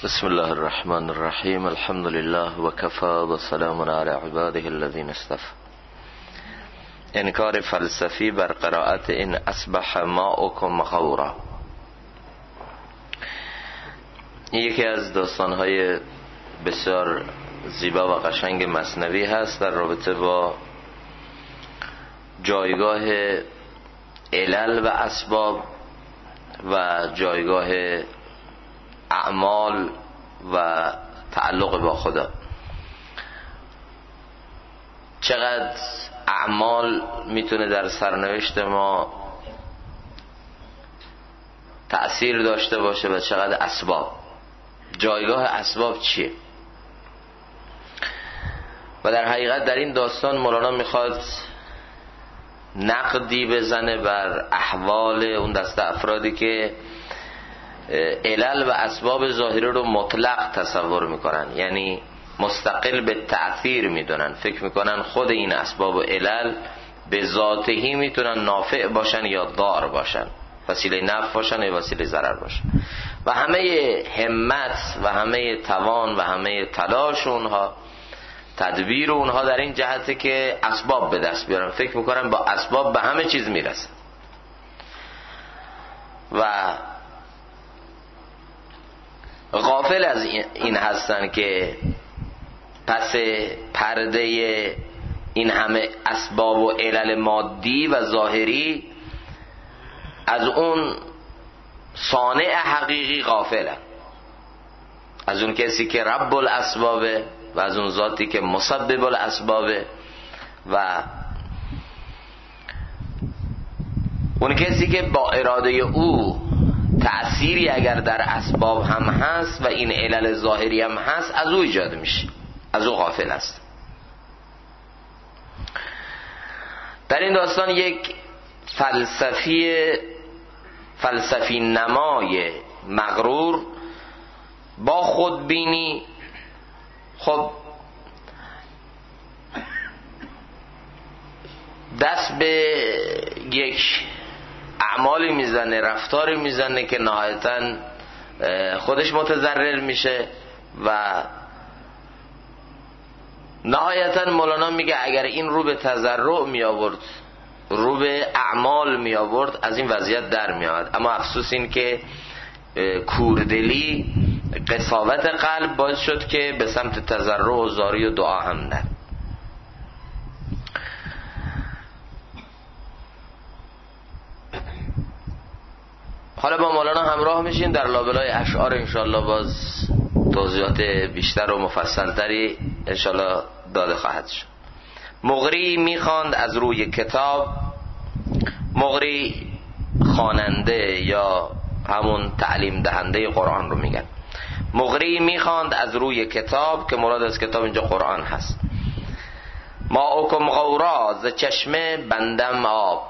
بسم الله الرحمن الرحیم. الحمد لله و کفى و سلام علی عباده الذین اصطفى. انکار فلسفی بر قرائت این اصبح ماؤکم غورا. یکی از داستانهای بسیار زیبا و قشنگ مثنوی هست در رابطه با جایگاه علل و اسباب و جایگاه اعمال و تعلق با خدا. چقدر اعمال میتونه در سرنوشت ما تأثیر داشته باشه و چقدر اسباب. جایگاه اسباب چیه؟ و در حقیقت در این داستان مولانا میخواد نقدی بزنه بر احوال اون دسته افرادی که علل و اسباب ظاهری رو مطلق تصور میکنن، یعنی مستقل به تأثیر میدونن، فکر میکنن خود این اسباب و علل به ذاتهی میتونن نافع باشن یا ضار باشن، وسیله نفع باشن یا وسیله ضرر باشن، و همه همت و همه توان و همه تلاش اونها، تدبیر اونها در این جهته که اسباب به دست بیارن. فکر میکنن با اسباب به همه چیز میرسن و غافل از این هستن که پس پرده این همه اسباب و علل مادی و ظاهری از اون صانع حقیقی غافلن، از اون کسی که رب الاسبابه و از اون ذاتی که مسبب الاسبابه و اون کسی که با اراده او تأثیری اگر در اسباب هم هست و این علل ظاهری هم هست از او ایجاد میشه، از او غافل است. در این داستان یک فلسفی نمای مغرور با خودبینی خب دست به یک اعمالی میزنه، رفتاری میزنه که نهایتاً خودش متضرر میشه و نهایتاً مولانا میگه اگر این رو به تضرع می آورد، رو به اعمال می آورد، از این وضعیت در می آورد. اما افسوس این که کوردلی، قساوت قلب باعث شد که به سمت تضرع و زاری و دعا هم نره. حالا با مولانا همراه میشیم در لابلای اشعار، انشالله باز توضیحات بیشتر و مفصلتری انشالله داده خواهد شد. مقری میخواند از روی کتاب. مقری خواننده یا همون تعلیم دهنده قرآن رو میگن. مقری میخواند از روی کتاب، که مراد از کتاب اینجا قرآن هست. ماؤکم غورا، ز چشمه بندم آب.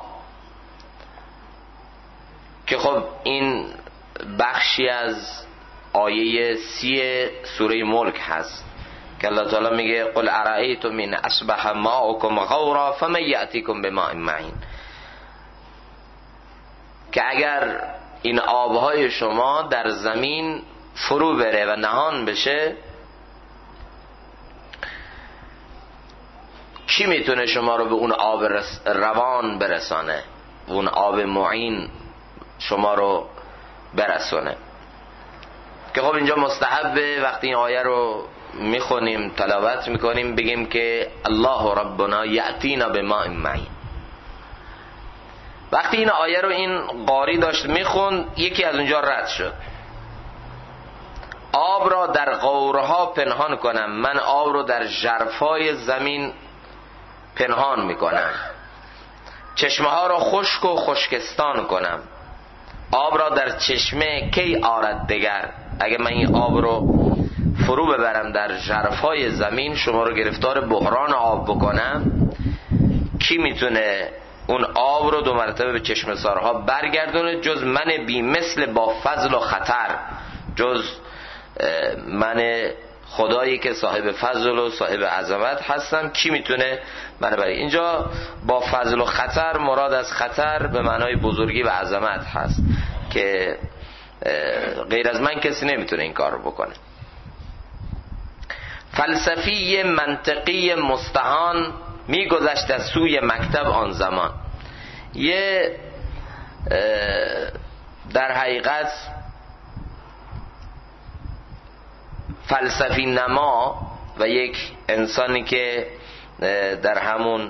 که خب این بخشی از آیه 30 سوره ملک هست که الله تعالی میگه قل ارائیتم من اصبح ماؤکم غورا فمن یأتیکم بماء معین، که اگر این آبهای شما در زمین فرو بره و نهان بشه، کی میتونه شما رو به اون آب روان برسانه، اون آب معین شما رو برسونه. که خب اینجا مستحبه وقتی این آیه رو میخونیم، تلاوت میکنیم، بگیم که الله ربنا یأتینا بماء معین. وقتی این آیه رو این قاری داشت میخوند، یکی از اونجا رد شد. آب را در غورها پنهان کنم، من آب رو در ژرفای زمین پنهان میکنم. چشمه ها را خشک و خشکستان کنم، آب را در چشمه کی آرد دگر. اگه من این آب رو فرو ببرم در ژرفای زمین، شما رو گرفتار بحران آب بکنم، کی میتونه اون آب رو 2 مرتبه به چشم سارها برگردونه جز من بی مثل با فضل و خطر، جز من خدایی که صاحب فضل و صاحب عظمت هستم، کی میتونه من برای اینجا با فضل و خطر مراد از خطر به معنای بزرگی و عظمت هست که غیر از من کسی نمیتونه این کار رو بکنه. فلسفی منطقی مستهان میگذشت از سوی مکتب آن زمان. یه در حقیقت فلسفی نما و یک انسانی که در همون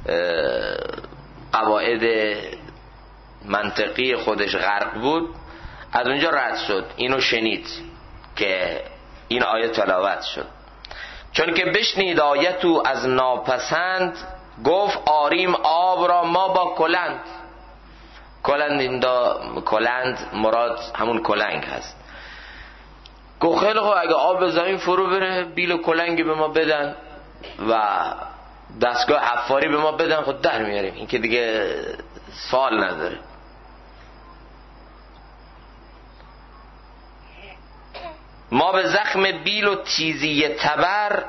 قواعد منطقی خودش غرق بود، از اونجا رد شد. اینو شنید که این آیه تلاوت شد. چون که بشنید آیت او از ناپسند، گفت آریم آب را ما با کلند. کلند مراد همون کلنگ هست. گفت خیلی خوب، اگه آب به زمین فرو بره بیل و کلنگی به ما بدن و دستگاه حفاری به ما بدن، خود در میاریم، این که دیگه سوال نداره. ما به زخم بیل و تیزی تبر،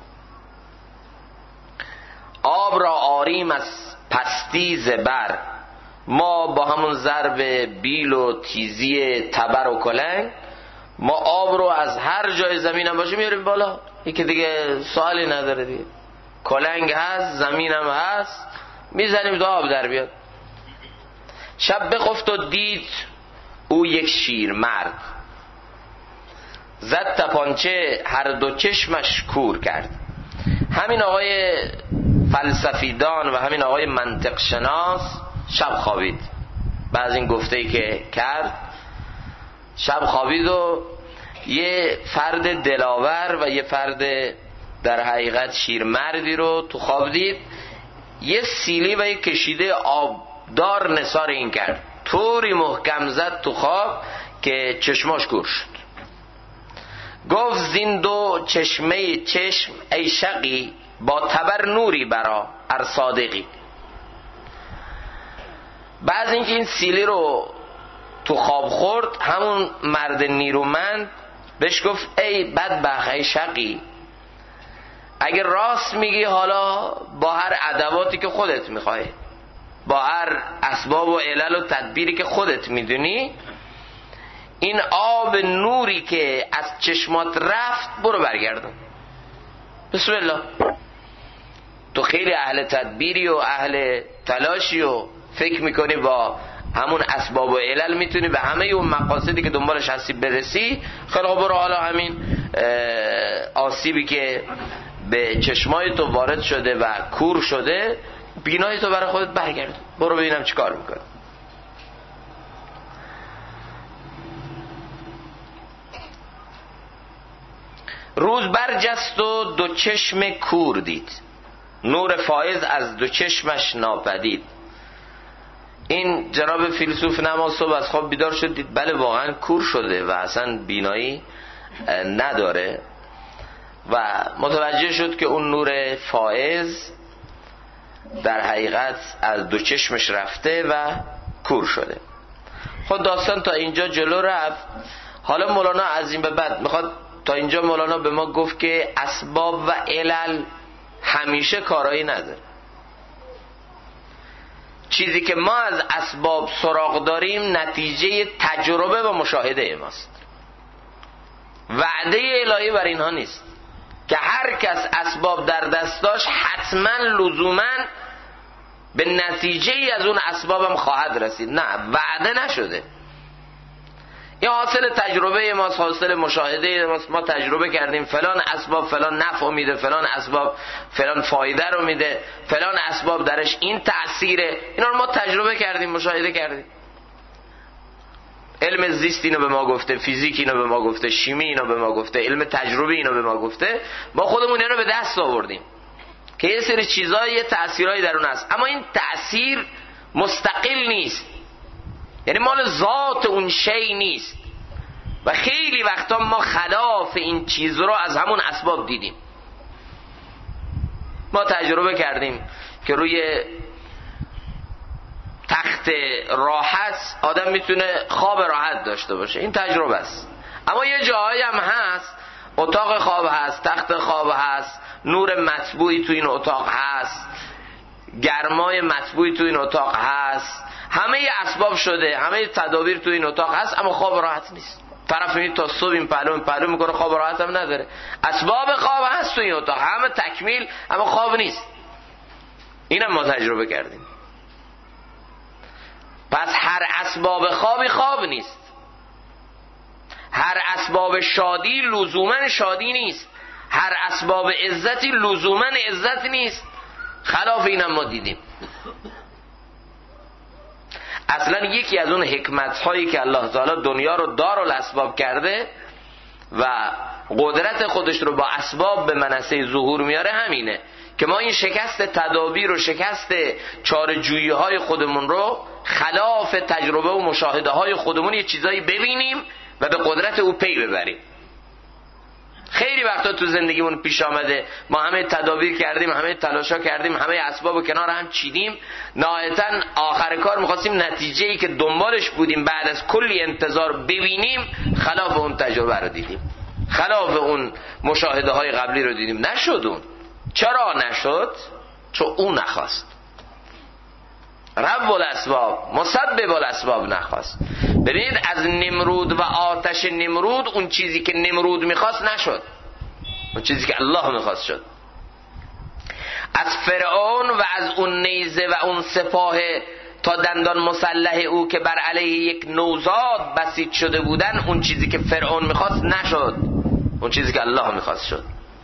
آب را آریم از پستی زبر. ما با همون ضرب بیل و تیزی تبر و کلنگ، ما آب رو از هر جای زمین هم باشه میاریم بالا، این که دیگه سوالی نداره دیگه. کلنگ هست، زمین هم هست، میزنیم تا آب در بیاد. شب بخفت و دید او یک شیر مرد، زد تپانچه هر دو چشمش کور کرد. همین آقای فلسفیدان و همین آقای منطق شناس شب خوابید. بعد این گفته‌ای که کرد شب خوابید و یه فرد دلاور و یه فرد در حقیقت شیرمردی رو تو خواب دید. یه سیلی و یه کشیده آبدار نثار این کرد، طوری محکم زد تو خواب که چشماش کور شد. گفت زین دو چشمه چشم ای شقی، با تبر نوری برا ار صادقی. بعد اینکه این سیلی رو تو خواب خورد، همون مرد نیرومند بهش گفت ای بدبخت، ای شقی، اگه راست میگی حالا با هر ادواتی که خودت میخوای، با هر اسباب و علل و تدبیری که خودت میدونی، این آب نوری که از چشمات رفت برو برگردون. بسم الله. تو خیلی اهل تدبیری و اهل تلاشی و فکر میکنی با همون اسباب و علل میتونی به همه اون مقاصدی که دنبالش هستی برسی. خیلی برو حالا همین آسیبی که به چشمای تو وارد شده و کور شده، بینای تو برای خودت برگرد، برو ببینم چی کار میکنی. روز برجست و دو چشم کور دید، نور فایز از دو چشمش ناپدید. این جناب فیلسوف نما صبح از خواب بیدار شد، دید بله واقعا کور شده و اصلا بینایی نداره و متوجه شد که اون نور فایز در حقیقت از دو چشمش رفته و کور شده. خود داستان تا اینجا جلو رفت. حالا مولانا از این به بعد میخواد، تا اینجا مولانا به ما گفت که اسباب و علل همیشه کارایی نداره. چیزی که ما از اسباب سراغ داریم نتیجه تجربه و مشاهده ماست. وعده الهی بر اینها نیست که هر کس اسباب در دست داشت حتما لزوما به نتیجه ای از اون اسبابم خواهد رسید. نه، وعده نشده. این حاصل تجربه ماست، حاصل مشاهده ماست. ما تجربه کردیم فلان اسباب فلان نفع میده، فلان اسباب فلان فایده رو میده، فلان اسباب درش این تأثیره. اینا رو ما تجربه کردیم، مشاهده کردیم. علم زیست اینو به ما گفته، فیزیک اینو به ما گفته، شیمی اینو به ما گفته، علم تجربی اینو به ما گفته. ما خودمون اینو به دست آوردیم که یه سری چیزای یه تأثیرایی در اون هست، اما این تأثیر مستقل نیست، یعنی مال ذات اون شی نیست و خیلی وقتا ما خلاف این چیز رو از همون اسباب دیدیم. ما تجربه کردیم که روی تخت راحت آدم میتونه خواب راحت داشته باشه، این تجربه است. اما یه جاهایی هم هست اتاق خواب هست، تخت خواب هست، نور مطبوعی تو این اتاق هست، گرمای مطبوعی تو این اتاق هست، همه اسباب شده، همه تدابیر تو این اتاق هست، اما خواب راحت نیست. طرف میبینی تا صبح این پلو میکنه، خواب راحت هم نداره. اسباب خواب هست تو این اتاق، همه تکمیل، اما خواب نیست. اینم ما تجربه کردیم. پس هر اسباب خوابی خواب نیست، هر اسباب شادی لزوما شادی نیست، هر اسباب عزتی لزوما عزت نیست. خلاف اینم ما دیدیم. اصلا یکی از اون حکمت هایی که الله تعالی دنیا رو دارالاسباب کرده و قدرت خودش رو با اسباب به منصه ظهور میاره همینه که ما این شکست تدابیر و شکست چاره‌جویی های خودمون رو خلاف تجربه و مشاهده های خودمون یه چیزایی ببینیم و به قدرت او پی ببریم. خیلی وقتا تو زندگیمون پیش آمده ما همه تدابیر کردیم، همه تلاشا کردیم، همه اسبابو کنار هم چیدیم، نهایتاً آخر کار می‌خواستیم نتیجه‌ای که دنبالش بودیم بعد از کلی انتظار ببینیم، خلاف اون تجربه رو دیدیم، خلاف اون مشاهده های قبلی رو دیدیم. نشد اون. چرا نشد؟ چون اون نخواست. رب الاسباب مسبب الاسباب نخواست. ببینید از نمرود و آتش نمرود اون چیزی که نمرود میخواست نشد، اون چیزی که الله میخواست شد. از فرعون و از اون نیزه و اون سپاه تا دندان مسلح او که بر علیه یک نوزاد بسیج شده بودن، اون چیزی که فرعون میخواست نشد، اون چیزی که الله میخواست شد.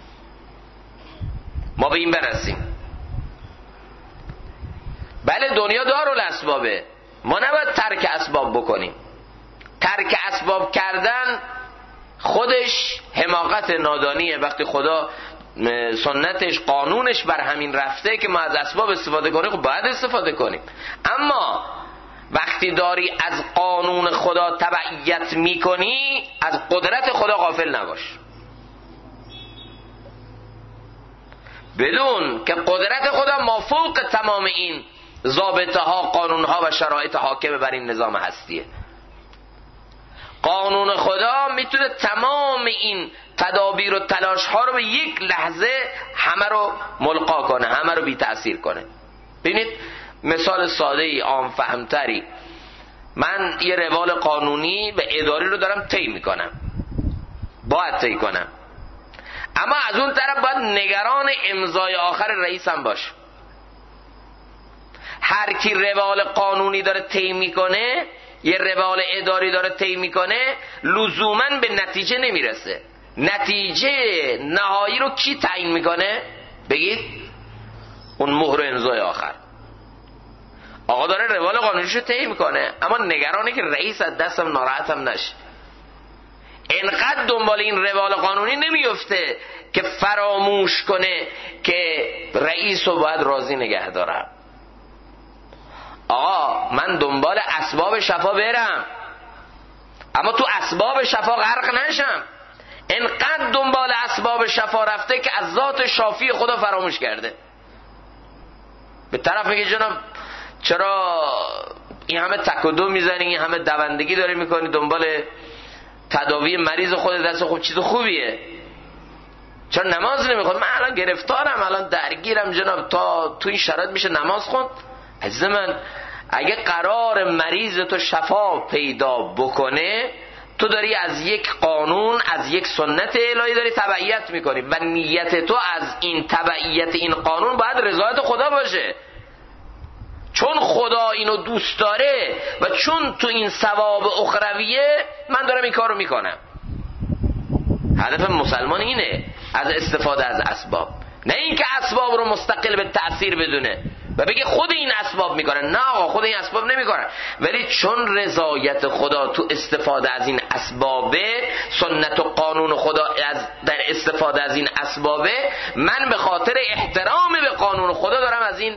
ما به این برسیم. بله دنیا دارالاسبابه، ما نباید ترک اسباب بکنیم. ترک اسباب کردن خودش حماقت نادانیه. وقتی خدا سنتش قانونش بر همین رفته که ما از اسباب استفاده کنیم، خب باید استفاده کنیم. اما وقتی داری از قانون خدا تبعیت میکنی، از قدرت خدا غافل نباش. بدون که قدرت خدا مافوق تمام این ضابطه ها، قانون ها و شرایط حاکم بر این نظام هستیه. قانون خدا میتونه تمام این تدابیر و تلاش ها رو به یک لحظه همه رو ملقا کنه، همه رو بی تأثیر کنه. ببینید مثال ساده ای عام فهمتری، من یه روال قانونی و اداری رو دارم طی میکنم، باید طی کنم، اما از اون طرف باید نگران امضای آخر رئیسم باشه. هر کی روال قانونی داره طی میکنه، یه روال اداری داره طی میکنه، لزوما به نتیجه نمیرسه. نتیجه نهایی رو کی تعیین میکنه؟ بگید اون مهر و امضای آخر. آقا داره روال قانونیشو طی میکنه، اما نگرانه که رئیس از دستم ناراحتم نشه. اینقدر دنبال این روال قانونی نمیفته که فراموش کنه که رئیس رو باید راضی نگه دارم. آقا من دنبال اسباب شفا برم، اما تو اسباب شفا غرق نشم. اینقدر دنبال اسباب شفا رفته که از ذات شافی خدا فراموش کرده. به طرف میگه جناب چرا این همه تک و دو میزنی، این همه دوندگی داری میکنی دنبال تداوی مریض خود، دست خوب چیز خوبیه، چرا نماز نمیخواد؟ من الان گرفتارم، الان درگیرم جناب، تا تو این شرایط میشه نماز خوند؟ عزیز من اگه قرار مریض تو شفا پیدا بکنه، تو داری از یک قانون، از یک سنت الهی داری تبعیت میکنی و نیت تو از این تبعیت این قانون باید رضایت خدا باشه. چون خدا اینو دوست داره و چون تو این ثواب اخرویه، من دارم این کارو میکنم. هدف مسلمان اینه، از استفاده از اسباب، نه اینکه اسباب رو مستقل به تأثیر بدونه و بگه خود این اسباب میکنن. نه آقا، خود این اسباب نمیکنن، ولی چون رضایت خدا تو استفاده از این اسبابه، سنت و قانون خدا در استفاده از این اسبابه، من به خاطر احترام به قانون خدا دارم از این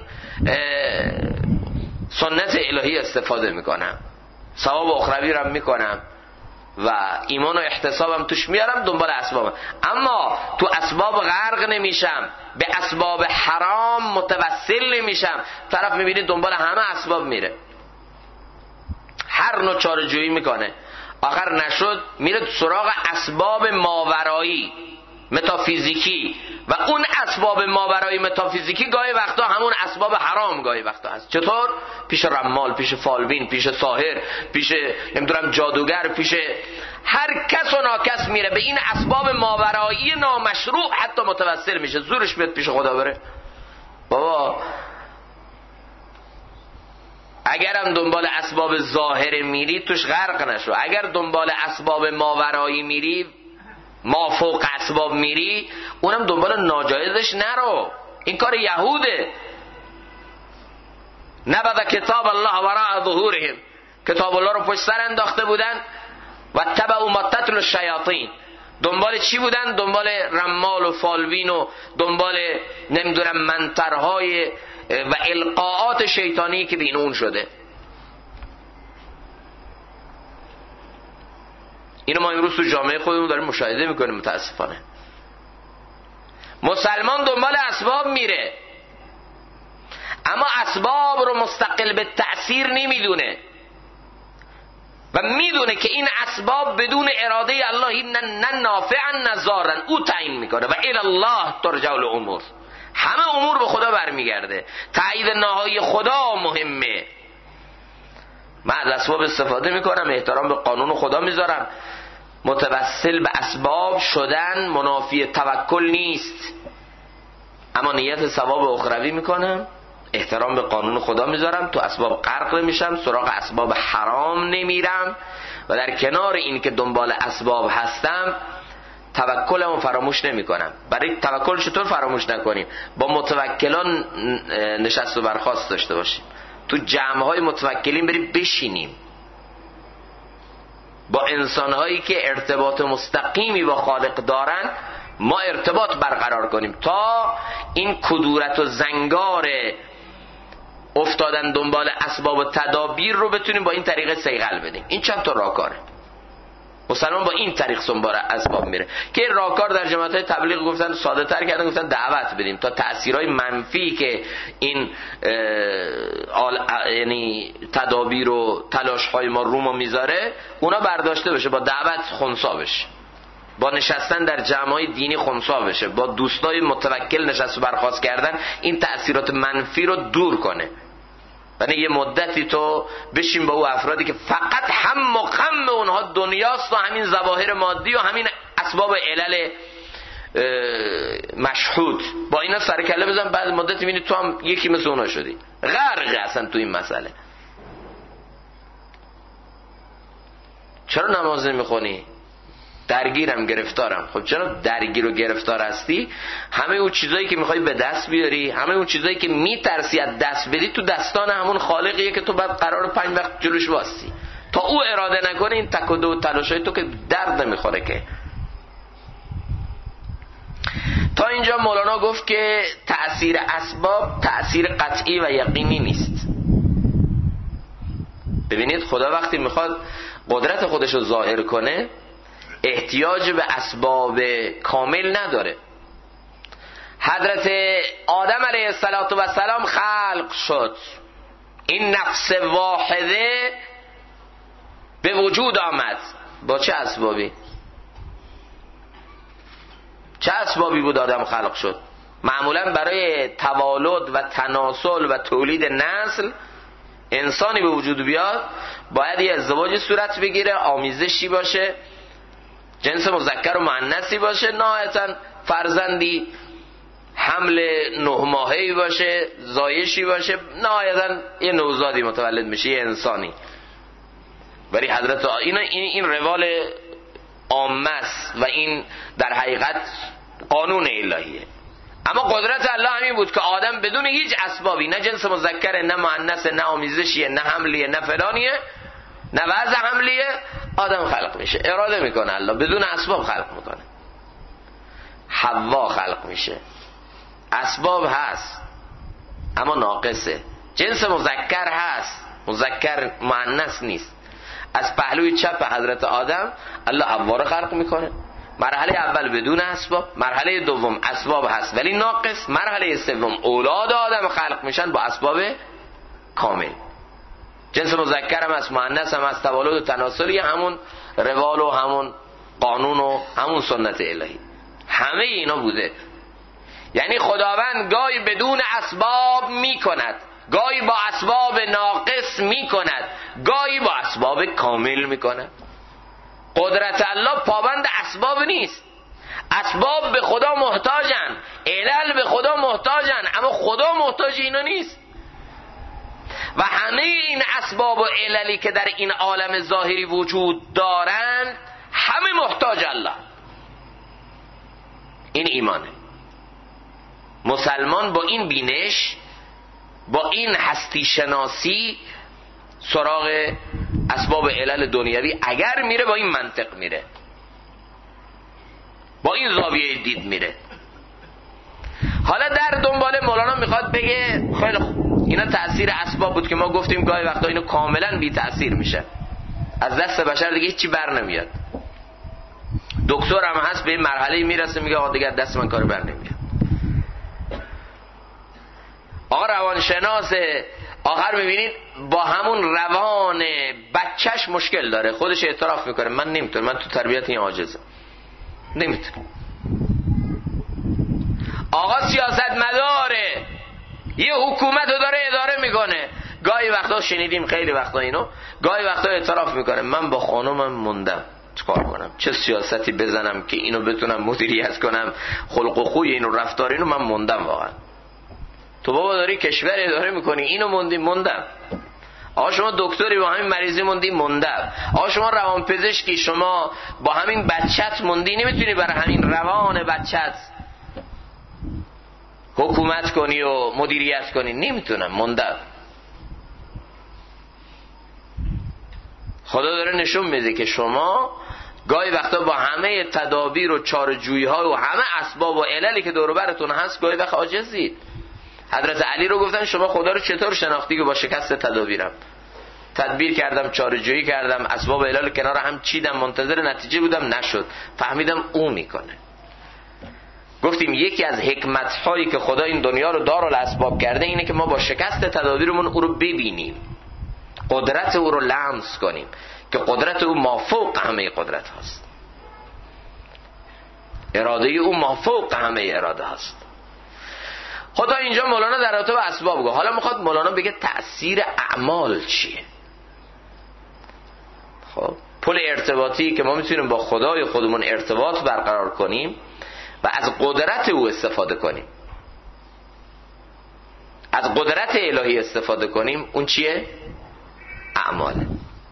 سنت الهی استفاده میکنم، ثواب اخروی رو میکنم و ایمان و احتسابم توش میارم، دنبال اسبابم. اما تو اسباب غرق نمیشم، به اسباب حرام متوسل نمیشم. طرف میبینی دنبال همه اسباب میره، هر نوع چاره‌جویی میکنه، آخر نشد میره سراغ اسباب ماورایی. متافیزیکی و اون اسباب ماورای متافیزیکی گاهی وقتا همون اسباب حرام گاهی وقتا هست. چطور؟ پیش رمال، پیش فالبین، پیش ساحر، پیش نمیدونم جادوگر، پیش هر کس و ناکس میره به این اسباب ماورایی نامشروع حتی متوسل میشه، زورش بیاد پیش خدا بره. بابا اگرم دنبال اسباب ظاهر میری توش غرق نشو، اگر دنبال اسباب ماورایی میری، ما فوق اسباب میری، اونم دنبال ناجایزش نرو. این کار یهوده. نبذ کتاب الله وراء ظهورهم، کتاب الله رو پشت سر انداخته بودن و تبعوا ما تتلو الشیاطین. دنبال چی بودن؟ دنبال رمال و فالوین و دنبال نمیدونم منترهای و القاءات شیطانی که دین اون شده. اینو ما امروز تو جامعه خودمون داریم مشاهده میکنیم متاسفانه. مسلمان دنبال اسباب میره اما اسباب رو مستقل به تأثیر نمیدونه و میدونه که این اسباب بدون اراده الله نه نافعا نه ضارن، او تعیین میکنه و الی الله ترجع الامور. همه امور به خدا برمیگرده. تایید نهایی خدا مهمه. من از اسباب استفاده میکنم، احترام به قانون خدا میذارم. متوسل به اسباب شدن منافی توکل نیست، اما نیت ثواب اخروی میکنم، احترام به قانون خدا میذارم، تو اسباب غرق نمیشم، سراغ اسباب حرام نمیرم و در کنار این که دنبال اسباب هستم توکلمو فراموش نمیکنم. برای توکل چطور فراموش نکنیم؟ با متوکلان نشست و برخاست داشته باشیم، تو جمعهای متوکلین بریم بشینیم، با انسانهایی که ارتباط مستقیمی با خالق دارن ما ارتباط برقرار کنیم تا این کدورت و زنگار افتادن دنبال اسباب و تدابیر رو بتونیم با این طریقه صیقل بدیم. این چند تا راهکاره. مسلمان با این طریق سنبال اسباب میره که راهکار در جماعت‌های تبلیغ گفتن ساده تر کردن، گفتن دعوت بدیم تا تأثیرهای منفی که این یعنی تدابیر و تلاش‌های ما رو ما میذاره اونا برداشته بشه، با دعوت خنثی بشه، با نشستن در جمع‌های دینی خنثی بشه، با دوستای متوکل نشست و برخاست کردن این تأثیرات منفی رو دور کنه. یعنی یه مدتی تو بشین با او افرادی که فقط هم و غم اونها دنیاست و همین ظواهر مادی و همین اسباب علل مشهود، با اینا سر کله بزن، بعد مدتی میبینی تو هم یکی مثل اونا شدی، غرق اصلا تو این مسئله. چرا نماز نمیخونی؟ درگیرم، گرفتارم. خب چرا درگیر و گرفتار هستی؟ همه اون چیزایی که میخوای به دست بیاری، همه اون چیزایی که میترسی از دست بدی تو دستان همون خالقیه که تو بعد قرار 5 وقت جلوش واستی. تا او اراده نکنه این تک و دو و تلاشای تو که درد نمیخوره که. تا اینجا مولانا گفت که تأثیر اسباب تأثیر قطعی و یقینی نیست. ببینید خدا وقتی میخواد قدرت خودش رو ظاهر کنه احتیاج به اسباب کامل نداره. حضرت آدم علیه السلام خلق شد، این نفس واحده به وجود آمد. با چه اسبابی؟ چه اسبابی بود آدم خلق شد؟ معمولا برای توالد و تناسل و تولید نسل انسانی به وجود بیاد باید یه ازدواج صورت بگیره، آمیزشی باشه، جنس مذکر و مؤنثی باشه، نهایتاً فرزندی حمل 9 ماهه‌ای باشه، زایشی باشه، نهایتاً یه نوزادی متولد میشه، یه انسانی. ولی حضرت این روال عامه است و این در حقیقت قانون الهیه. اما قدرت الله همین بود که آدم بدون هیچ اسبابی، نه جنس مذکر، نه مؤنث، نه آمیزشیه، نه حملیه، نه فلانیه، نه وضع حملیه، آدم خلق میشه. اراده میکنه الله، بدون اسباب خلق میکنه. حوا خلق میشه، اسباب هست اما ناقصه. جنس مذکر هست، مذکر مؤنث نیست. از پهلوی چپ حضرت آدم الله حوا رو خلق میکنه. مرحله اول بدون اسباب، مرحله دوم اسباب هست ولی ناقص، مرحله سوم اولاد آدم خلق میشن با اسباب کامل. جنس مذکر هم از مؤنث هم از توالد و تناسلی، همون روال و همون قانون و همون سنت الهی. همه اینا بوده. یعنی خداوند گاهی بدون اسباب میکند، گاهی با اسباب ناقص میکند، گاهی با اسباب کامل میکند. قدرت الله پابند اسباب نیست. اسباب به خدا محتاجن، علل به خدا محتاجن، اما خدا محتاج اینا نیست. و همه این اسباب و عللی که در این عالم ظاهری وجود دارند همه محتاج الله. این ایمانه. مسلمان با این بینش، با این هستی شناسی سراغ اسباب علل دنیوی اگر میره، با این منطق میره، با این زاویه دید میره. حالا در دنبال مولانا میخواد بگه خیلی خوب اینا تأثیر اسباب بود که ما گفتیم گاهی وقتا اینو کاملا بی تأثیر میشه، از دست بشر دیگه هیچی بر نمیاد. دکتر هم هست به این مرحله میرسه میگه آقا دیگه دست من کار بر نمیاد. آقا روانشناس آخر میبینید با همون روان بچهش مشکل داره، خودش اعتراف میکنه من نمیتونم، من تو تربیت این عاجزم، نمیتونم. آقا سیاست مداره، یه حکومت رو داره اداره میکنه، گاهی وقتا شنیدیم خیلی وقتا اینو، گاهی وقتا اعتراف میکنه من با خانومم موندم، چیکار کنم، چه سیاستی بزنم که اینو بتونم مدیریت کنم، خلق و خوی اینو رفتار اینو من موندم. واقعا تو بابا داری کشور اداره میکنی، اینو موندم. آقا شما دکتری با همین مریضی موندی، موندم. آقا شما روانپزشکی شما با همین بچت موندی، نمیتونی برای همین روان بچت حکومت کنی و مدیریت کنی، نمیتونم، موندم. خدا داره نشون میده که شما گاهی وقتا با همه تدابیر و چاره‌جویی ها و همه اسباب و عللی که دور و برتون هست گاهی وقت عاجزید. حضرت علی رو گفتن شما خدا رو چطور شناختی که با شکست تدابیرم تدبیر کردم، چاره‌جویی کردم، اسباب و علل کنار هم چیدم، منتظر نتیجه بودم، نشد، فهمیدم او میکنه. گفتیم یکی از حکمت هایی که خدا این دنیا رو دارالاسباب کرده اینه که ما با شکست تدابیرمون او رو ببینیم، قدرت او رو لمس کنیم که قدرت او مافوق همه قدرت هست، اراده او مافوق همه اراده هست. خدا اینجا مولانا در رابطه با اسباب گفت. حالا میخواد مولانا بگه تأثیر اعمال چیه. خب پل ارتباطی که ما میتونیم با خدای خودمون ارتباط برقرار کنیم و از قدرت او استفاده کنیم، از قدرت الهی استفاده کنیم، اون چیه؟ اعماله.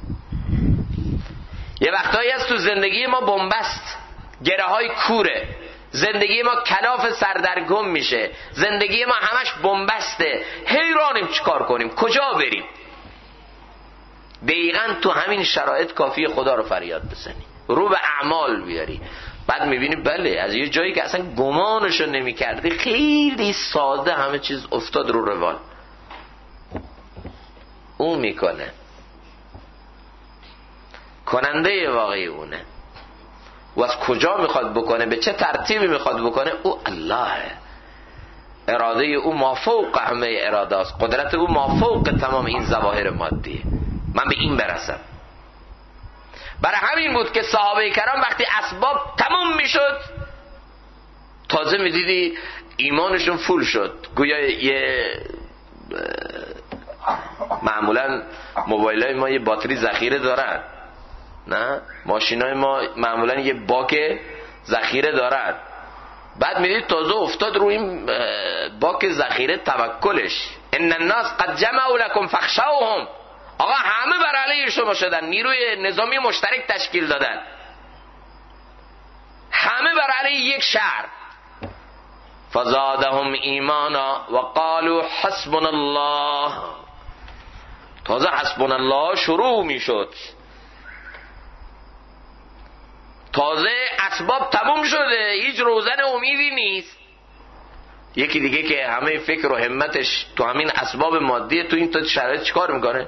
یه وقتایی هست تو زندگی ما بنبست، گره های کوره، زندگی ما کلاف سردرگم میشه، زندگی ما همش بنبسته، حیرانیم چیکار کنیم، کجا بریم. دقیقاً تو همین شرایط کافی خدا رو فریاد بزنی، رو به اعمال بیاری. بعد میبینی بله از یه جایی که اصلا گمانشو نمی‌کردی خیلی ساده همه چیز افتاد رو روال. اون میکنه، کننده واقعی اونه. و از کجا میخواد بکنه، به چه ترتیبی میخواد بکنه، او الله. اراده او مافوق همه اراده است، قدرت او مافوق تمام این ظواهر مادیه. من به این برسم. برای همین بود که صحابه کرام وقتی اسباب تمام میشد تازه میدیدی ایمانشون فول شد. گویا یه معمولا موبایلای ما یه باتری ذخیره دارن، نه ماشینای ما معمولا یه باک ذخیره دارن. بعد میدید تازه افتاد روی این باک ذخیره توکلش. ان الناس قد جمعوا لكم فاخشوهم. آقا همه بر علیه شما شدن، نیروی نظامی مشترک تشکیل دادن، همه بر علیه یک شهر. فزادهم ایمانا و قالوا حسبنا الله. تازه حسبنا الله شروع میشد، تازه اسباب تموم شده، هیچ روزن امیدی نیست. یکی دیگه که همه فکر و همتش تو همین اسباب مادیه، تو این شرایط چیکار میکنه؟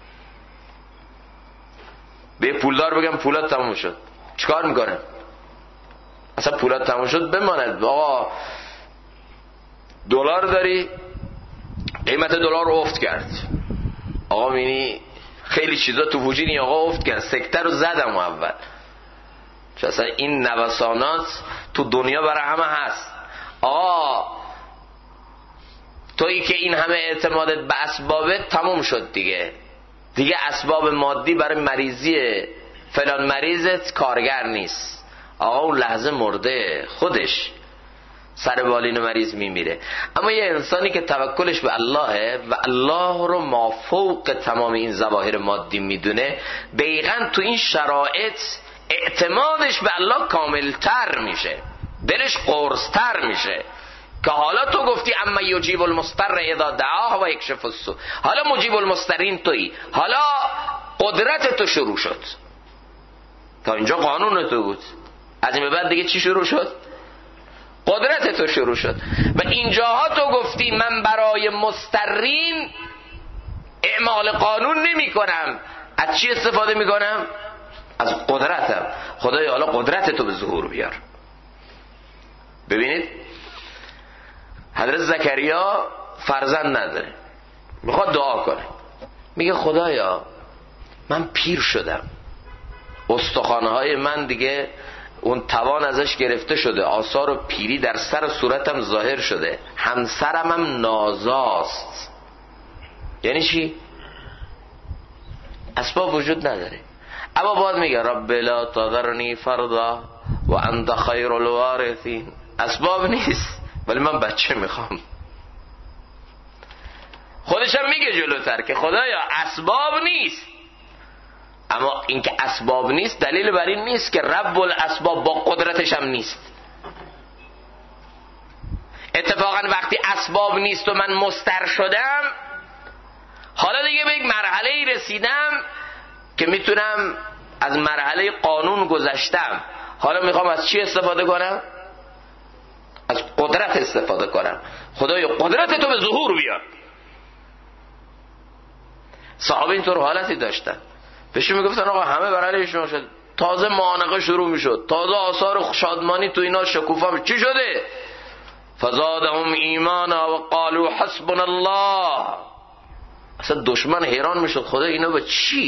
به پولدار بگم پولات تموم شد، چیکار میکنه؟ اصلا پولات تموم شد بماند. آقا دلار داری، قیمت دلار افت کرد. آقا میبینی خیلی چیزا تو وجود این آقا افت کرد، سکته رو زدم اول. چون اصلا این نوسانات تو دنیا برای همه هست. تویی که این همه اعتمادت به اسبابت تموم شد دیگه اسباب مادی برای مریضی فلان مریضت کارگر نیست. اون لحظه مرده، خودش سر بالین مریض میمیره. اما یه انسانی که توکلش به اللهه و الله رو مافوق تمام این ظواهر مادی میدونه، دقیقاً تو این شرایط اعتمادش به الله کاملتر میشه، دلش قرصتر میشه. که حالا تو گفتی اما یجیب المضطر اذا دعاه و یکشف السوء، حالا مجیب المضطرین تویی، حالا قدرت تو شروع شد. تا اینجا قانون تو بود، از این به بعد دیگه چی شروع شد؟ قدرت تو شروع شد. و اینجاها تو گفتی من برای مضطرین اعمال قانون نمی کنم. از چی استفاده می کنم؟ از قدرتم. خدایا حالا قدرت تو به ظهور بیار. ببینید حضرت زکریا فرزند نداره، میخواد دعا کنه، میگه خدایا من پیر شدم، استخوان‌های من دیگه اون توان ازش گرفته شده، آثار پیری در سر صورتم ظاهر شده، همسرم هم نازاست. یعنی چی؟ اسباب وجود نداره. اما بعد میگه رب لا تذرنی فردا و انت خیر الوارثین. اسباب نیست ولی من بچه میخوام. خودشم میگه جلوتر که خدایا اسباب نیست، اما اینکه اسباب نیست دلیل بر این نیست که رب الاسباب با قدرتش هم نیست. اتفاقا وقتی اسباب نیست و من مضطر شدم، حالا دیگه به یک مرحله رسیدم که میتونم از مرحله قانون گذشتم، حالا میخوام از چی استفاده کنم؟ از قدرت استفاده کنم. خدایا قدرت تو به ظهور بیار. صحابه اینطور حالتی داشتن، بهشون میگفتن آقا همه برای شما شد، تازه معانقه شروع میشد، تازه آثار شادمانی تو اینا شکوفا چی شده؟ فزادهم ایمانا و قالوا حسبنا الله. اصلا دشمن حیران میشد خدا اینا به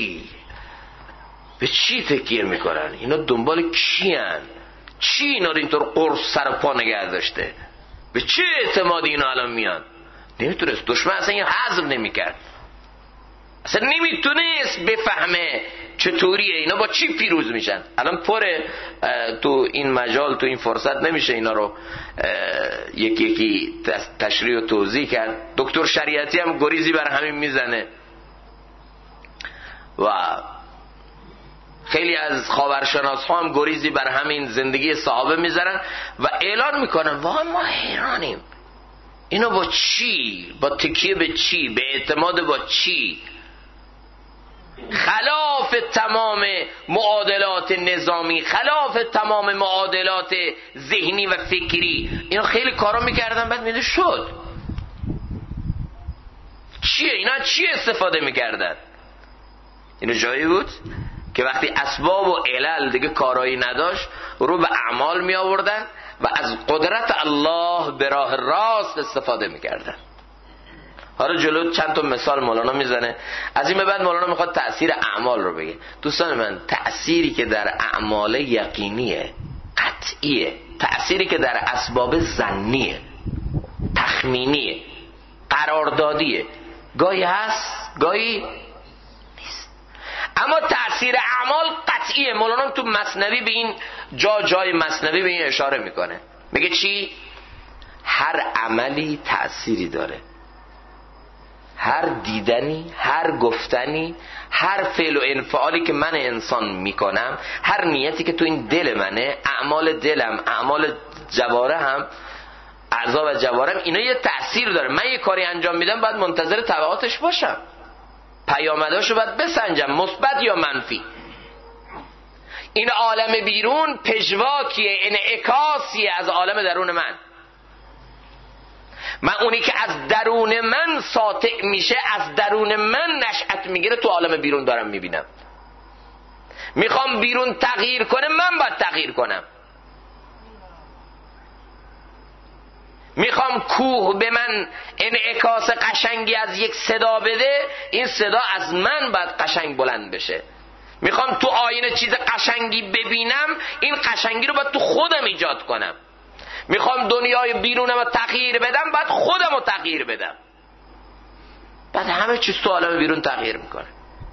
چی تکیه میکنن؟ اینا دنبال کی هن؟ چی اینا رو اینطور قرص سر پا نگه داشته؟ به چه اعتمادی اینا الان میان؟ نمیتونست، دشمن اصلا این حذف نمیکرد، اصلا نمیتونست بفهمه چطوریه اینا با چی پیروز میشن. الان پره تو این مجال، تو این فرصت نمیشه اینا رو یکی یکی تشریح و توضیح کرد. دکتر شریعتی هم گریزی بر همین میزنه و خیلی از خاورشناس ها هم گریزی بر همین زندگی صحابه میزنن و اعلان میکنن وای ما حیرانیم اینا با چی، با تکیه به چی، به اعتماد با چی، خلاف تمام معادلات نظامی، خلاف تمام معادلات ذهنی و فکری، اینا خیلی کارا میکردن بعد میده شد. چیه اینا؟ چی استفاده میکردن؟ اینو جایی بود که وقتی اسباب و علل دیگه کارایی نداشت رو به اعمال می آوردن و از قدرت الله به راه راست استفاده میکردن. حالا جلو چند تا مثال مولانا میزنه، از این به بعد مولانا میخواد تأثیر اعمال رو بگه. دوستان من، تأثیری که در اعمال یقینیه، قطعیه، تأثیری که در اسباب ظنیه، تخمینیه، قراردادیه، گاهی هست گاهی نیست. اما تأثیر اعمال قطعیه. مولانا تو مثنوی به این جای مثنوی به این اشاره میکنه، میگه چی؟ هر عملی تأثیری داره، هر دیدنی، هر گفتنی، هر فعل و انفعالی که من انسان میکنم، هر نیتی که تو این دل منه، اعمال دلم، اعمال جوارحم، اعضا و جوارحم، اینا یه تأثیر داره. من یه کاری انجام میدم باید منتظر تبعاتش باشم، پیامداشو باید بسنجم، مثبت یا منفی. این عالم بیرون پژواکیه، انعکاسیه از عالم درون من. من اونی که از درون من ساطع میشه، از درون من نشأت میگیره، تو عالم بیرون دارم میبینم. میخوام بیرون تغییر کنه، من باید تغییر کنم. میخوام کوه به من انعکاس قشنگی از یک صدا بده، این صدا از من باید قشنگ بلند بشه. میخوام تو آینه چیز قشنگی ببینم، این قشنگی رو باید تو خودم ایجاد کنم. میخوام دنیای بیرونم رو تغییر بدم، باید خودم رو تغییر بدم. بعد همه چیز تو عالم بیرون تغییر میکنه.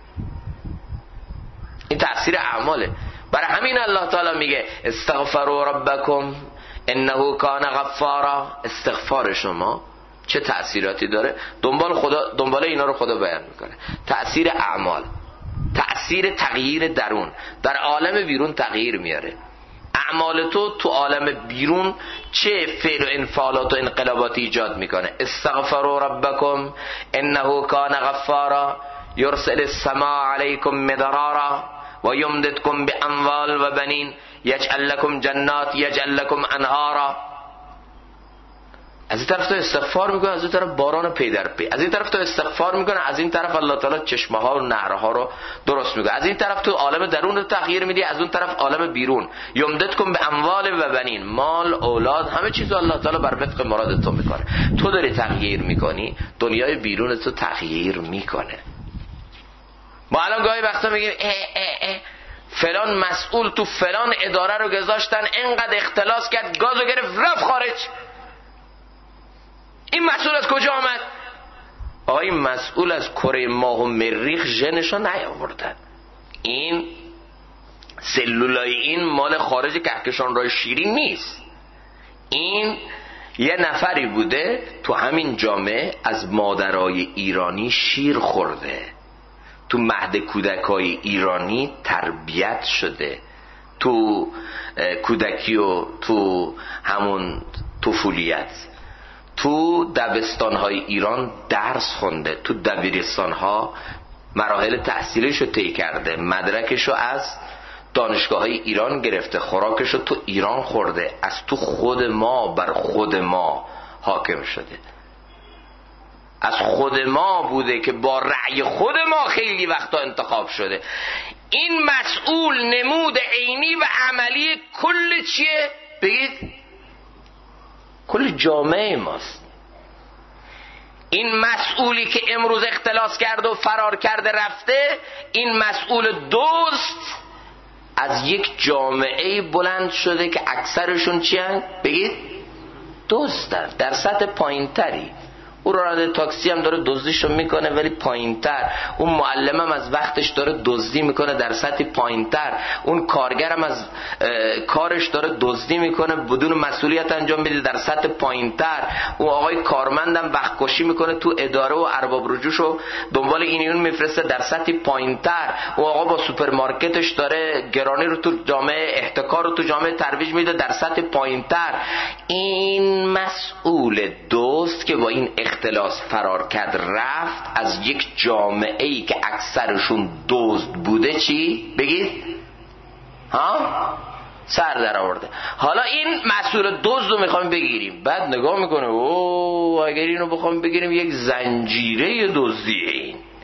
این تأثیر اعماله. برای همین الله تعالی میگه استغفروا ربکم انه کان غفارا. استغفار شما چه تأثیراتی داره؟ دنبال اینا رو خدا بیان میکنه. تأثیر اعمال، تأثیر تغییر درون در عالم بیرون تغییر میاره. اعمال تو عالم بیرون چه فعل و انفعالات و انقلاباتی ایجاد میکنه. استغفروا ربکم انه کان غفارا یرسل السماء علیکم مدرارا و یمددکم باموال و بنین یجعل لکم جنات یجعل لکم انهارا. از این طرف تو استغفار میکنه، از این طرف باران پی در پی. از این طرف تو استغفار میکنه، از این طرف الله تعالی چشمه ها و نهرها رو درست میکنه. از این طرف تو عالم درون رو تغییر میدی، از اون طرف عالم بیرون. یمددکم به اموال و بنین، مال، اولاد، همه چیز الله تعالی بر وفق مراد تو میکنه. تو داری تغییر میکنی، دنیای بیرون تو تغییر میکنه. ما الان گاهی وقتا میگیم فلان مسئول تو فلان اداره رو گذاشتن، اینقدر اختلاس کرد، گازو گرفت رفت خارج. این مسئول از کجا آمد؟ این مسئول از کره ماه و مریخ ژنشو نیاوردن. این سلولای این مال خارج کهکشان راه شیرین نیست. این یه نفری بوده تو همین جامعه از مادرای ایرانی شیر خورده، تو مهد کودکای ایرانی تربیت شده، تو کودکی و تو همون طفولیت تو دبستان‌های ایران درس خونده، تو دبیرستان‌ها مراحل تحصیلیشو طی کرده، مدرکشو از دانشگاه‌های ایران گرفته، خوراکشو تو ایران خورده، از تو خود ما بر خود ما حاکم شده. از خود ما بوده که با رأی خود ما خیلی وقتا انتخاب شده. این مسئول نمود عینی و عملی کل چیه؟ بگید کل جامعه ماست. این مسئولی که امروز اختلاس کرده و فرار کرده رفته، این مسئول دوست از یک جامعه بلند شده که اکثرشون چی هست؟ بگید دوستن، در سطح پایینتری. اون راننده تاکسی هم داره دزدیشو میکنه ولی پایینتر، اون معلمم از وقتش داره دزدی میکنه در سطح پایینتر، اون کارگرم از کارش داره دزدی میکنه بدون مسئولیت انجام میده در سطح پایینتر، اون آقای کارمندم وقت کشی میکنه تو اداره و ارباب رجوعشو دنبال این میفرسته در سطح پایینتر، اون آقا با سوپرمارکتش داره گرانی رو تو جامعه، احتکار رو تو جامعه ترویج میده در سطح پایینتر. این مسئول دوست که با این اختلاس فرار کرد رفت از یک جامعه ای که اکثرشون دزد بوده چی؟ بگید سر در آورده. حالا این مسئول دزد رو میخوایم بگیریم، بعد نگاه میکنه اگر اینو بخوایم بگیریم یک زنجیره دزدیه.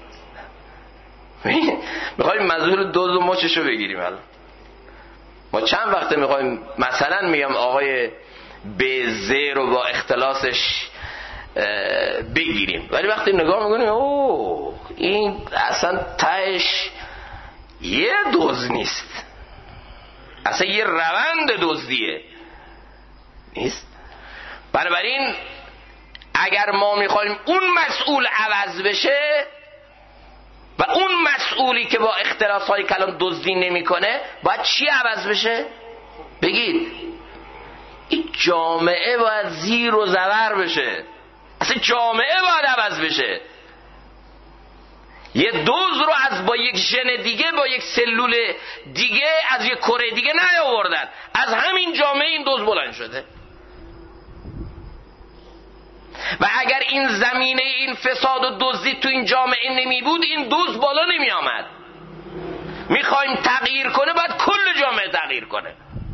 این میخوایم مسئول دزد و مچشو بگیریم. الان ما چند وقته میخوایم مثلا میگم آقای بزه رو با اختلاسش بگیریم، ولی وقتی نگاه میکنیم این اصلا تهش یه دزد نیست، اصلا یه روند دزدیه نیست. بنابراین اگر ما میخوایم اون مسئول عوض بشه و اون مسئولی که با اختلاس‌های کلان دزدی نمیکنه باید چی عوض بشه؟ بگید این جامعه باید زیر و زبر بشه، اصلا جامعه باید عوض بشه. یه دوز رو از با یک ژن دیگه، با یک سلول دیگه، از یک کره دیگه نیاوردن، از همین جامعه این دوز بلند شده. و اگر این زمینه این فساد و دزدی تو این جامعه نمی بود، این دوز بالا نمی آمد. میخوایم تغییر کنه باید کل جامعه تغییر کنه،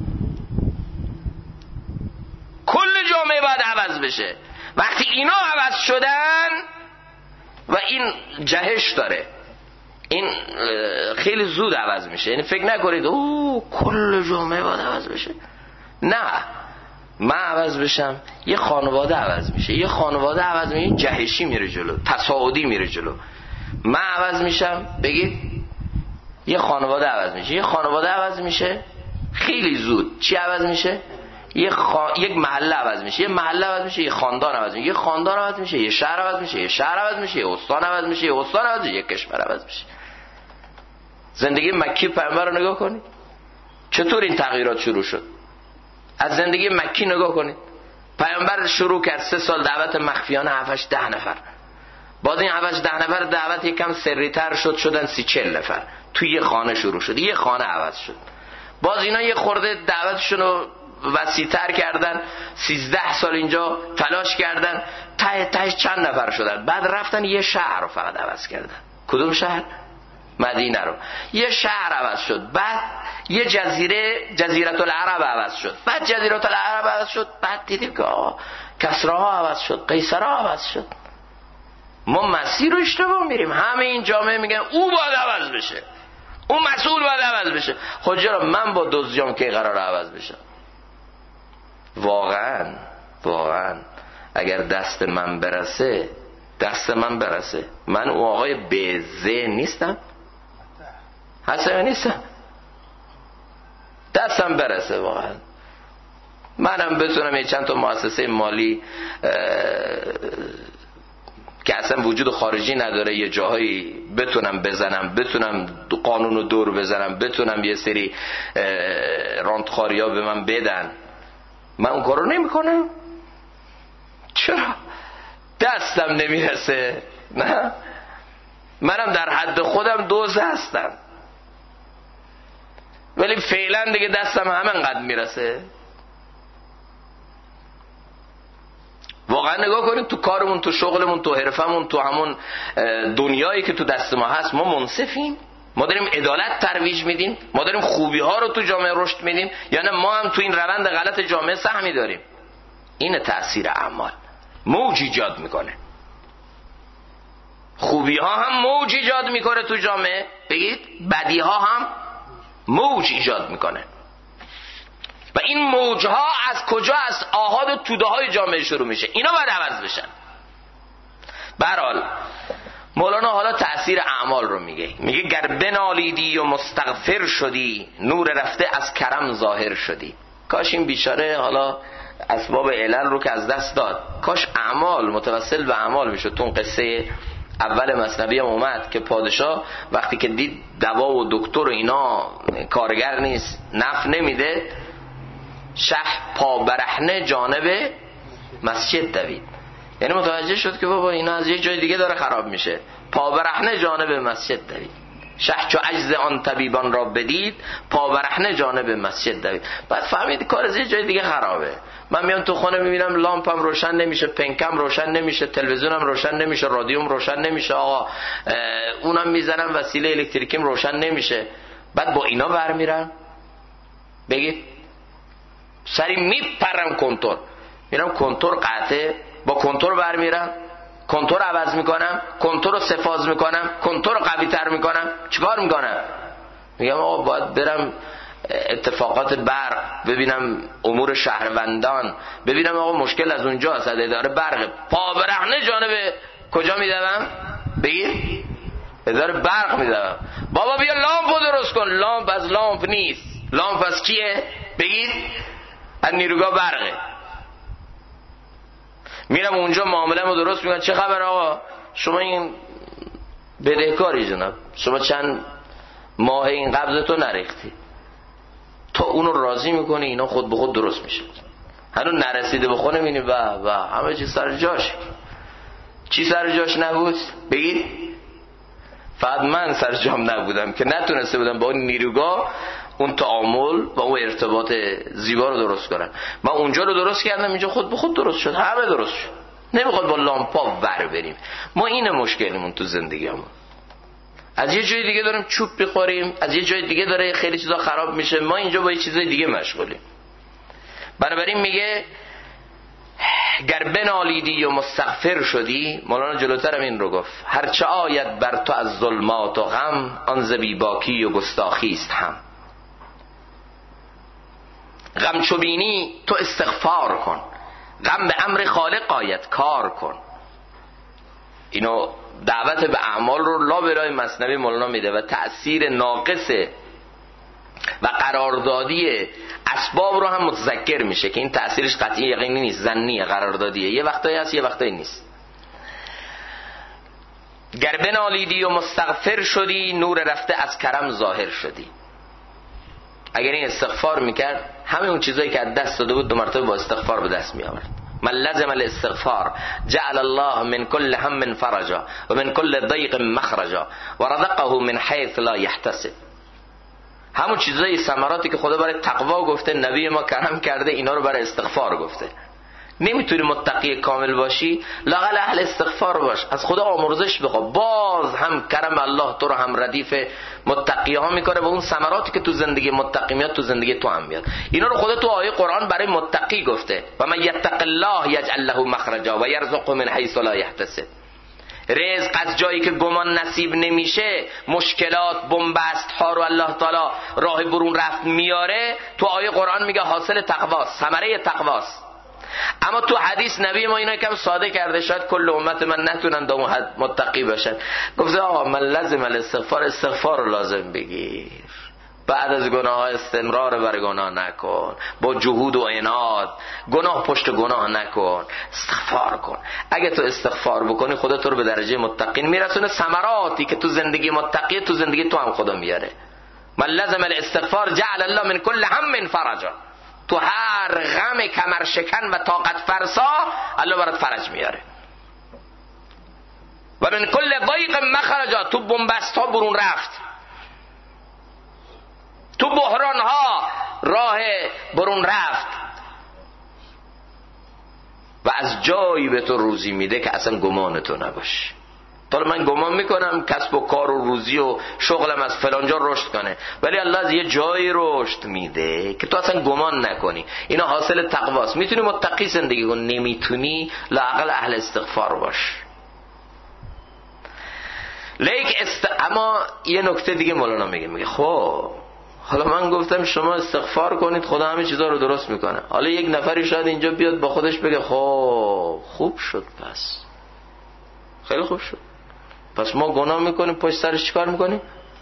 کل جامعه باید عوض بشه. وقتی اینا عوض شدن و این جهش داره، این خیلی زود عوض میشه. یعنی فکر نکنید کل جامعه باید عوض بشه. نه، من عوض بشم یه خانواده عوض میشه، یه خانواده عوض میشه این جهشی میره جلو، تصاعدی میره جلو. من عوض میشم بگید یه خانواده عوض میشه. یه خانواده عوض میشه خیلی زود. چی عوض میشه؟ یک محله عوض میشه. یه محله عوض میشه. یه خاندان عوض میشه. یه خاندان عوض میشه. یه شهر عوض میشه. یه شهر عوض میشه. یه استان عوض میشه. یه استان عوض میشه. یه کشور عوض میشه. زندگی مکی پیامبر رو نگاه کنید، چطور این تغییرات شروع شد. از زندگی مکی نگاه کنید. پیامبر شروع کرد 3 سال دعوت مخفیانه 7-10 نفر. باز این 7-10 نفر دعوت یکم سری‌تر شد، شدن 30-40 نفر. توی یه خانه شروع شد. یه خانه عوض شد. باز اینا یه خورده دعوتشون رو وسیع‌تر کردن. 13 سال اینجا تلاش کردن. تهش چند نفر شدن. بعد رفتن یه شهر رو فقط عوض کردن. کدوم شهر؟ مدینه رو. یه شهر عوض شد. بعد یه جزیره العرب عوض شد. بعد جزیره العرب عوض شد. بعد دیدیم که کسراها عوض شد، قیصرها عوض شد. ما مسیر رو اشتباه میریم. همه این جامعه میگن او باید عوض بشه، اون مسئول باید عوض بشه. خود چرا من با دزدیام که قرار عوض بشم؟ واقعا اگر دست من برسه من اون آقای بزه نیستم، نیستم. دستم برسه واقعا منم بتونم یه چند تا مؤسسه مالی که اصلا وجود خارجی نداره یه جاهایی بتونم بزنم، بتونم قانون رو دور بزنم، بتونم یه سری رانتخاریا به من بدن، من اون کارو نمی کنم. چرا؟ دستم نمیرسه. نه، منم در حد خودم دزد هستم، ولی فعلا دیگه دستم همینقدر میرسه. واقعا نگاه کنید تو کارمون، تو شغلمون، تو حرفمون، تو همون دنیایی که تو دست ما هست، ما منصفیم؟ ما داریم عدالت ترویج میدیم؟ ما داریم خوبی ها رو تو جامعه رشد میدیم؟ یا نه ما هم تو این روند غلط جامعه سهمی داریم؟ این تأثیر اعمال موج ایجاد میکنه. خوبی ها هم موج ایجاد میکنه تو جامعه، بگید بدی ها هم موج ایجاد میکنه. و این موجها از کجا؟ از آحاد و توده های جامعه شروع میشه. اینا باید عوض بشن. به هر حال مولانا حالا تأثیر اعمال رو میگه گر بنالیدی و مستغفر شدی، نور رفته از کرم ظاهر شدی. کاش این بیچاره حالا اسباب علل رو که از دست داد، کاش اعمال متوسل به اعمال میشد. تو اون قصه اول مثنوی هم اومد که پادشاه وقتی که دید دوا و دکتر و اینا کارگر نیست، نفع نمیده، شه پا برهنه جانب مسجد دوید. یعنی متوجه شد که بابا اینا از یه جای دیگه داره خراب میشه. پا برهنه جانب مسجد دوید. شه چو عجز آن طبیبان را بدید، پا برهنه جانب مسجد دوید. بعد فهمید کار از یه جای دیگه خرابه. من میام تو خونه میبینم لامپم روشن نمیشه، پنکم روشن نمیشه، تلویزیونم روشن نمیشه، رادیوم روشن نمیشه، آقا اونم میزنم وسیله الکتریکیم روشن نمیشه. بعد با اینا برمیرم، بگید سری میپرم کنتور، میرم کنتور قطعه، با کنتور برمیرم، کنتور عوض میکنم، کنتور رو سفاز میکنم، کنتور رو قوی تر میکنم. چیکار میکنم؟ میگم آقا باید برم اتفاقات برق ببینم، امور شهروندان ببینم، آقا مشکل از اونجا هست، اداره برق. پا برهنه جانب کجا میدوم؟ بگیر اداره برق میدوم. بابا بیا لامپو درست کن. لامپ از لامپ نیست، لامپ از چیه؟ بگیر از نیروگاه برقه. میرم اونجا معامله رو درست میکنم. چه خبر آقا؟ شما این بدهکاری جناب، شما چند ماه این قبضتو نریختی. تا اونو راضی میکنی اینا خود به خود درست میشه. هنوز نرسیده به خونه میبینی و همه چی سر جاش. چی سر جاش نبود؟ بگید فقط من سر جام نبودم که نتونسته بودم با اون نیروگاه اون تعامل و اون ارتباط زیبا رو درست کنم. من اونجا رو درست کردم، اینجا خود به خود درست شد، همه درست شد. نمیخواد با لامپا ور بریم. ما اینه مشکلمون تو زندگیمون. از یه جای دیگه داریم چوب بخوریم، از یه جای دیگه داره خیلی چیزا خراب میشه، ما اینجا با یه چیزای دیگه مشغولیم. بنابراین میگه گر بنالیدی و مستغفر شدی. مولانا جلوتر هم این رو گفت هرچه آید بر تو از ظلمات و غم، آن ز بیباکی و گستاخی است هم. غم چو بینی تو استغفار کن، غم به امر خالق آید کار کن. اینو دعوت به اعمال رو لا برای مثنوی مولانا میده و تأثیر ناقصه و قراردادی اسباب رو هم متذکر میشه که این تأثیرش قطعی یقینی نیست، ظنیه، قراردادیه، یه وقتایی هست یه وقتایی نیست. گر بنالیدی و مستغفر شدی، نور رفته از کرم ظاهر شدی. اگر این استغفار میکرد همه اون چیزایی که از دست داده بود 2 مرتبه با استغفار به دست میآورد. من لزم الاستغفار جعل الله من كل هم فرجا و من كل ضيق مخرجا و رزقه من حيث لا يحتسب. همون چیزای ثمراتی که خدا برای تقوا گفته، نبی ما کرم کرده، اینا رو برای استغفار گفته. نمیتونی متقی کامل باشی، لااقل اهل استغفار باش، از خدا آمرزش بخوا، باز هم کرم الله تو رو هم ردیف متقی ها میکنه و اون ثمراتی که تو زندگی متقی میاد تو زندگی تو هم میاد. اینا رو خدا تو آیه قرآن برای متقی گفته و من یتق الله یجعل له مخرجا و یرزقه من حیث لا یحتسب. رزق از جایی که گمان نصیب نمیشه، مشکلات، بنبست ها رو الله تعالی راه برون رفت میاره. تو آیه قرآن میگه حاصل تقواست، ثمره تقواست. اما تو حدیث نبی ما اینا کم ساده کرده، شاید کل امت من نتونن تا اون حد متقی باشن. گفته آقا من لازم الاستغفار، استغفار رو لازم بگیر، بعد از گناه ها استمرار بر گناه نکن، با جهود و عناد گناه پشت گناه نکن، استغفار کن. اگه تو استغفار بکنی خدا تو رو به درجه متقین میرسونه. ثمراتی که تو زندگی متقی تو زندگی تو هم خدا میاره. من لازم الاستغفار جعل الله من كل هم فرجا. تو هر غم کمر شکن و طاقت فرسا الله برات فرج میاره. و من کل ضیق مخرجا، تو بنبست ها برون رفت، تو بحران ها راه برون رفت و از جایی به تو روزی میده که اصلا گمان تو نباشه. حالا من گمان میکنم کسب و کار و روزی و شغلم از فلانجا رشد کنه، ولی الله از یه جایی رشد میده که تو اصلا گمان نکنی. اینا حاصل تقواست. میتونی متقی زندگی کن، نمیتونی لااقل اهل استغفار باش. اما یه نکته دیگه مولانا میگه خب حالا من گفتم شما استغفار کنید خدا همه چیزا رو درست میکنه. حالا یک نفری شاید اینجا بیاد با خودش بگه خب خوب شد، پس خیلی خوب شد، پس ما گناه میکنیم پشت سرش چیکار میکنیم؟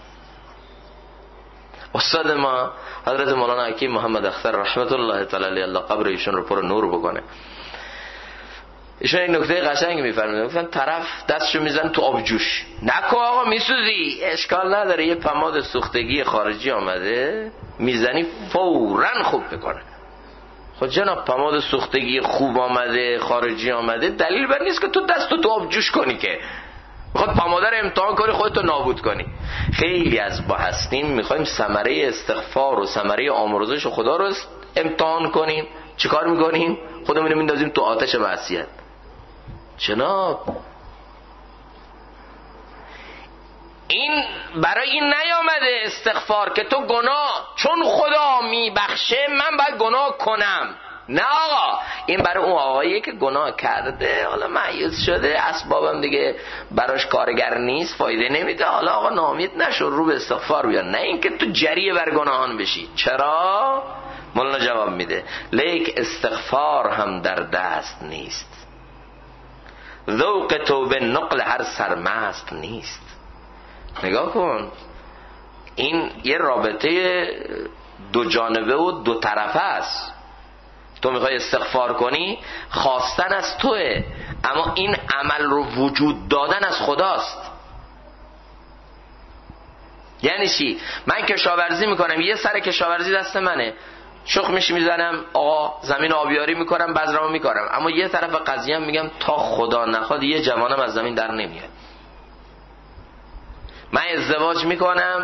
استاد ما حضرت مولانا حکیم محمد اختر رحمت الله تعالی علیه، الله قبر ایشون رو پر نور بکنه، ایشون یک نکته قشنگ میفرمایند. گفتن طرف دستشو میزنه تو آب جوش، نکو آقا میسوزی، اشکال نداره، یه پماد سوختگی خارجی آمده میزنی فوراً خوب میکنه. خب جناب پماد سوختگی خوب آمده خارجی آمده دلیل بر نیست که تو دستو تو آب جوش کنی، که میخواد پماده رو امتحان کنی خودتو نابود کنی. خیلی از با هستیم میخوایم ثمره استغفار و ثمره آمرزش خدا رو امتحان کنیم، چیکار میکنیم؟ خودمون میندازیم تو آتش معصیت. جناب این برای این نیامده استغفار که تو گناه چون خدا میبخشه من باید گناه کنم. نه آقا، این برای اون آقاییه که گناه کرده، حالا مایوس شده، اسبابم دیگه براش کارگر نیست، فایده نمیده، حالا آقا ناامید نشو، رو به استغفار بیا. نه اینکه تو جریه بر گناهان بشی. چرا؟ مولانا جواب میده لیک استغفار هم در دست نیست، ذوق توبه نقل هر سرمست نیست. نگاه کن، این یه رابطه دو جانبه و دو طرفه است. تو میخوای استغفار کنی، خواستن از توه، اما این عمل رو وجود دادن از خداست. یعنی چی؟ من کشاورزی میکنم، یه سر کشاورزی دست منه، شخمش میزنم، آقا زمین آبیاری میکنم، بذرمو میکارم، اما یه طرف قضیه میگم تا خدا نخواد یه جوانم از زمین در نمیاد. من ازدواج میکنم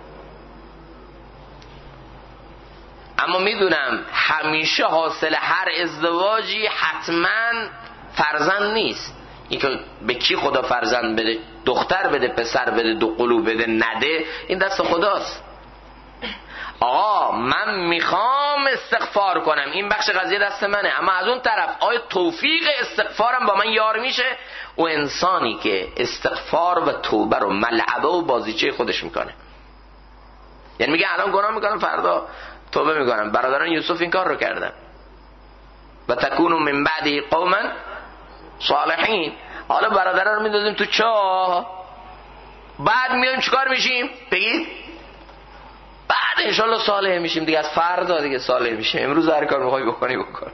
اما میدونم همیشه حاصل هر ازدواجی حتما فرزند نیست. این که به کی خدا فرزند بده، دختر بده، پسر بده، دو قلو بده، نده، این دست خداست. آقا من میخوام استغفار کنم، این بخش قضیه دست منه، اما از اون طرف آیا توفیق استغفارم با من یار میشه؟ او انسانی که استغفار و توبه رو ملعبه و بازیچه خودش میکنه، یعنی میگه الان گناه میکنم فردا توبه میکنم. برادران یوسف این کار رو کردن. و تکونو من بعدی قوما صالحین، حالا برادران رو میدازیم تو چاه، بعد میایم چیکار میشیم؟ بگید بعد انشالله صالح میشیم دیگه، از فردا دیگه صالح میشیم، امروز هر کار میخوای بکنی بکن.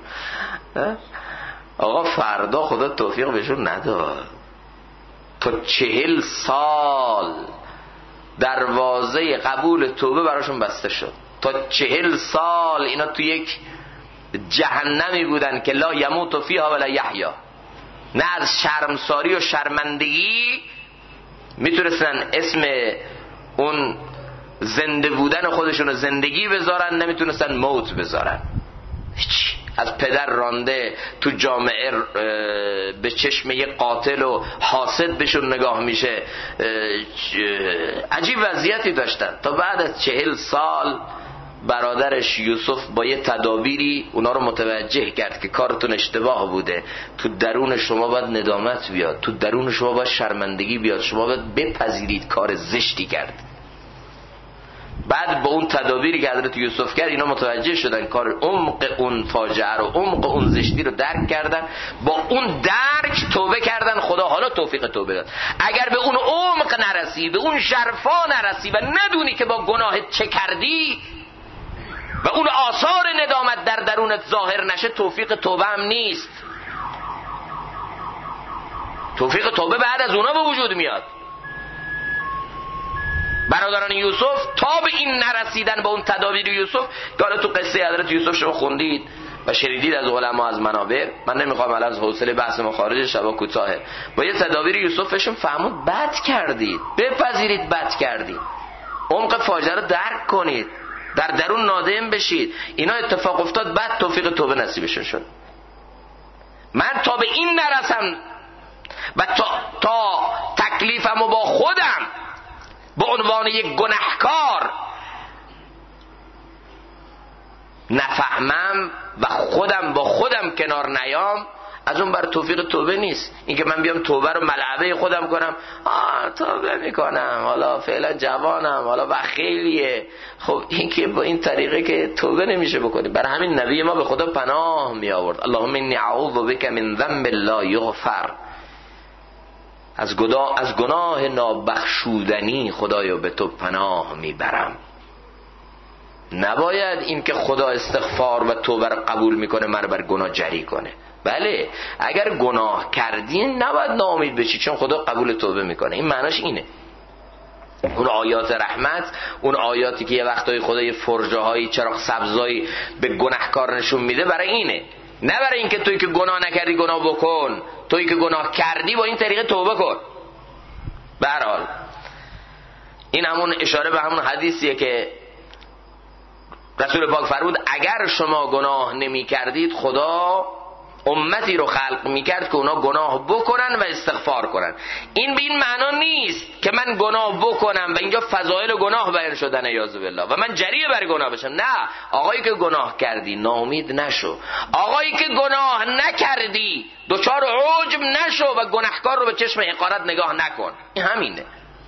آقا فردا خدا توفیق بهشون نداد. تا 40 سال دروازه قبول توبه براشون بسته شد. تا 40 سال اینا تو یک جهنمی بودن که لا یموت فیها ولا یحیا. نه از شرمساری و شرمندگی میتونستن اسم اون زنده بودن خودشون رو زندگی بذارن، نمیتونستن موت بذارن. از پدر رانده تو جامعه به چشم یک قاتل و حاسد بهشون نگاه میشه، عجیب وضعیتی داشتن. تا بعد از 40 سال برادرش یوسف با یه تدابیری اونا رو متوجه کرد که کارتون اشتباه بوده، تو درون شما باید ندامت بیاد، تو درون شما باید شرمندگی بیاد، شما باید بپذیرید کار زشتی کرد. بعد با اون تدابیری که حضرت یوسف کرد اینا متوجه شدن، کار عمق اون فاجعه رو، عمق اون زشتی رو درک کردن، با اون درک توبه کردن. خدا حالا توفیق توبه داد. اگر به اون عمق نرسی، به اون شرفا نرسی و ندونی که با گناه چه کردی و اون آثار ندامت در درونت ظاهر نشه، توفیق توبه هم نیست. توفیق توبه بعد از اونا به وجود میاد. برادران یوسف تا به این نرسیدن با اون تدابیر یوسف که حالا تو قصه حضرت یوسف شما خوندید و شنیدید از علما از منابع، من نمیخوام الان از حوصله بحث ما خارج شبا کوتاهه، با یه تدابیر یوسفشون فهمود بد کردید، بپذیرید بد کردید، عمق فاجعه رو درک کنید، در درون نادم بشید. اینا اتفاق افتاد، بعد توفیق توبه نصیبشون شد. من تا به این نرسم و تا تکلیفمو با خودم به عنوان یک گناهکار نفهمم و خودم با خودم کنار نیام، از اون بر توفیق توبه نیست. این که من بیام توبه رو ملعبه خودم کنم، توبه میکنم، حالا فعلا جوانم، حالا بخیلیه، خب این که با این طریقه که توبه نمیشه بکنی. برای همین نبی ما به خدا پناه می آورد، اللهم انی اعوذ بک من ذنب لا یغفر، از گناه نابخشودنی خدایا به تو پناه میبرم. نباید این که خدا استغفار و توبه رو قبول میکنه من بر گناه جری کنه. بله اگر گناه کردین نباید ناامید بشی، چون خدا قبول توبه میکنه. این معناش اینه. اون آیات رحمت، اون آیاتی که یه وقتای خدا یه فرجه هایی چراغ سبزایی به گناهکار نشون میده، برای اینه، نه برای اینکه تویی که گناه نکردی گناه بکن، تویی که گناه کردی با این طریقه توبه کن. به هر حال این همون اشاره به همون حدیثیه که رسول پاک فرمود اگر شما گناه نمی کردید خدا امتی رو خلق میکرد که اونا گناه بکنن و استغفار کنن. این به این معنا نیست که من گناه بکنم و اینجا فضایل گناه بیان شدن اعوذ بالله و من جریه بر گناه بشم. نه، آقایی که گناه کردی ناامید نشو، آقایی که گناه نکردی دچار عجب نشو و گناهکار رو به چشم حقارت نگاه نکن. این همینه.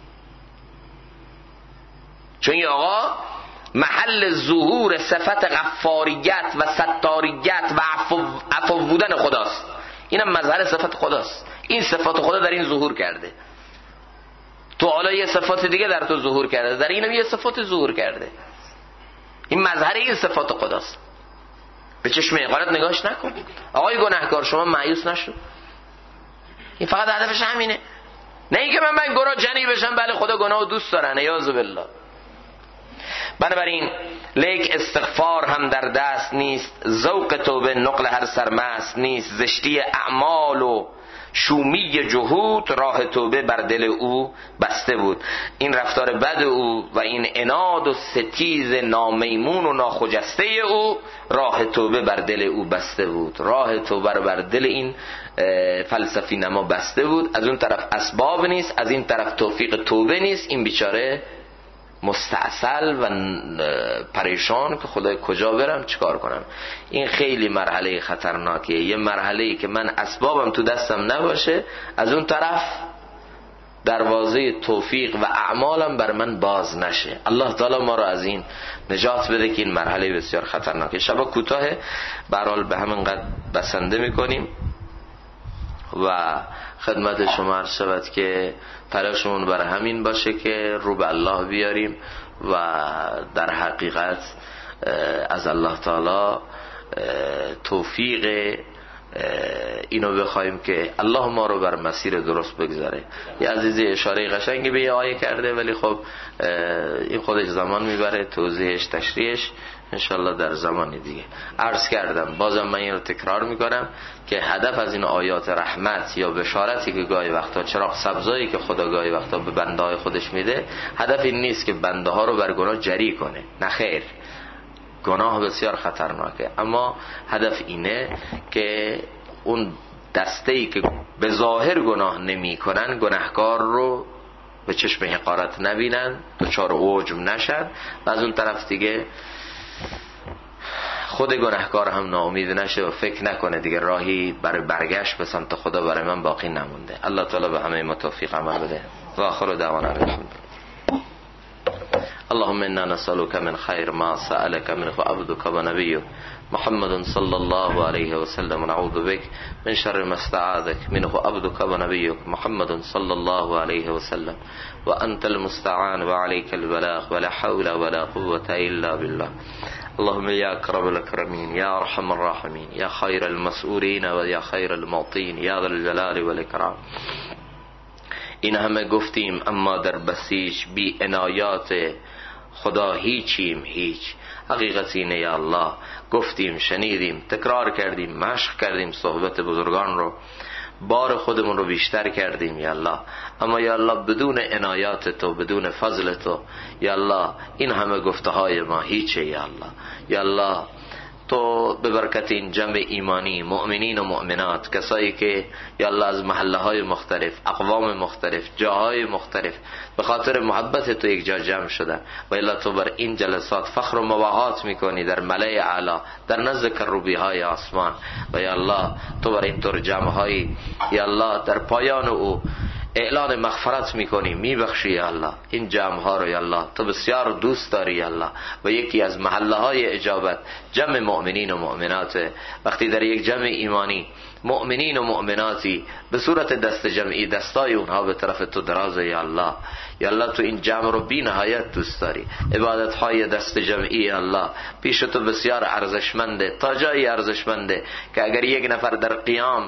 چون این آقا محل ظهور صفت غفاریت و ستاریت و عفو بودن خداست. اینم مظهر صفت خداست. این صفات خدا در این ظهور کرده. تو حالا یه صفات دیگه در تو ظهور کرده، در اینم یه صفات ظهور کرده. این مظهر این صفات خداست. به چشم حقارت نگاهش نکن. آقای گناهکار شما مایوس نشو. این فقط هدفش همینه. نه اینکه من گناه جنی بشم. بله خدا گناهو دوست داره، اعوذ بالله. بنابراین لیک استغفار هم در دست نیست، ذوق توبه نقل هر سرمست نیست، زشتی اعمال و شومی جهود راه توبه بر دل او بسته بود. این رفتار بد او و این عناد و ستیز نامیمون و ناخجسته او راه توبه بر دل او بسته بود. راه توبه رو بر دل این فلسفی نما بسته بود. از اون طرف اسباب نیست، از این طرف توفیق توبه نیست. این بیچاره مستعسل و پریشان که خدای کجا برم چیکار کنم. این خیلی مرحله خطرناکیه. یه مرحله‌ای که من اسبابم تو دستم نباشه، از اون طرف دروازه توفیق و اعمالم بر من باز نشه. الله تعالی ما رو از این نجات بده که این مرحله بسیار خطرناکه. شبا کوتاه، به هر حال به همین قد بسنده میکنیم. و خدمت شما عرض شود که تلاشمون برای همین باشه که رو به الله بیاریم و در حقیقت از الله تعالی توفیق اینو بخوایم که الله ما رو بر مسیر درست بگذاره. یه عزیزی اشاره قشنگی به یه آیه کرده، ولی خب این خودش زمان میبره توضیحش تشریحش، انشالله در زمانی دیگه. عرض کردم، بازم من این رو تکرار میکنم که هدف از این آیات رحمت یا بشارتی که گاهی وقتا، چراغ سبزایی که خدا گاهی وقتا به بنده های خودش میده، هدف این نیست که بنده ها رو بر گناه جری کنه، نه خیر، گناه بسیار خطرناکه، اما هدف اینه که اون دسته‌ای که به ظاهر گناه نمی کنن گناهکار رو به چشم حقارت نبینن، دچار عجب نشن، و از اون طرف دیگه خود گناهکار هم ناامید نشه و فکر نکنه دیگه راهی برای برگشت به سمت خدا برای من باقی نمونده. الله تعالی به همه ما توفیق عمل بده. و آخر دعوانا الحمدلله. اللهم انا نسألك من خير ما سألك منه عبدك ونبيك محمد صلى الله عليه وسلم، ونعوذ بك من شر ما استعاذك منه عبدك ونبيك محمد صلى الله عليه وسلم، وأنت المستعان وعليك البلاغ، ولا حول ولا قوة إلا بالله. اللهم يا أكرم الأكرمين، يا أرحم الراحمين، يا خير المسؤولين ويا خير المعطين، يا ذا الجلال والإكرام. این همه گفتیم، اما در بسیج بی عنایات خدا هیچیم هیچ. حقیقت اینه یا الله، گفتیم، شنیدیم، تکرار کردیم، مشق کردیم صحبت بزرگان رو، بار خودمون رو بیشتر کردیم یا الله، اما یا الله بدون عنایات تو، بدون فضل تو یا الله این همه گفته های ما هیچه یا الله. یا الله تو به برکت این جمع ایمانی، مؤمنین و مؤمنات، کسایی که یا الله از محله های مختلف، اقوام مختلف، جاهای مختلف به خاطر محبت تو یک جا جمع شدن، و یا الله تو بر این جلسات فخر و مباهات میکنی در ملأ اعلی، در نزد کروبی های آسمان، و یا الله تو بر این طور جمع های یا الله در پایان او اعلان مغفرت میکنی، میبخشی یا الله این جمع ها رو یا الله تو بسیار دوست داری یا الله. و یکی از محله های اجابت جمع مؤمنین و مؤمنات، وقتی در یک جمع ایمانی مؤمنین و مؤمناتی به صورت دست جمعی، دستای اونها به طرف تو درازه یا الله. یا الله تو این جمع رو بی نهایت دوست داری، عبادت های دست جمعی یا الله پیش تو بسیار ارزشمنده، تا جایی ارزشمنده که اگر یک نفر در قیام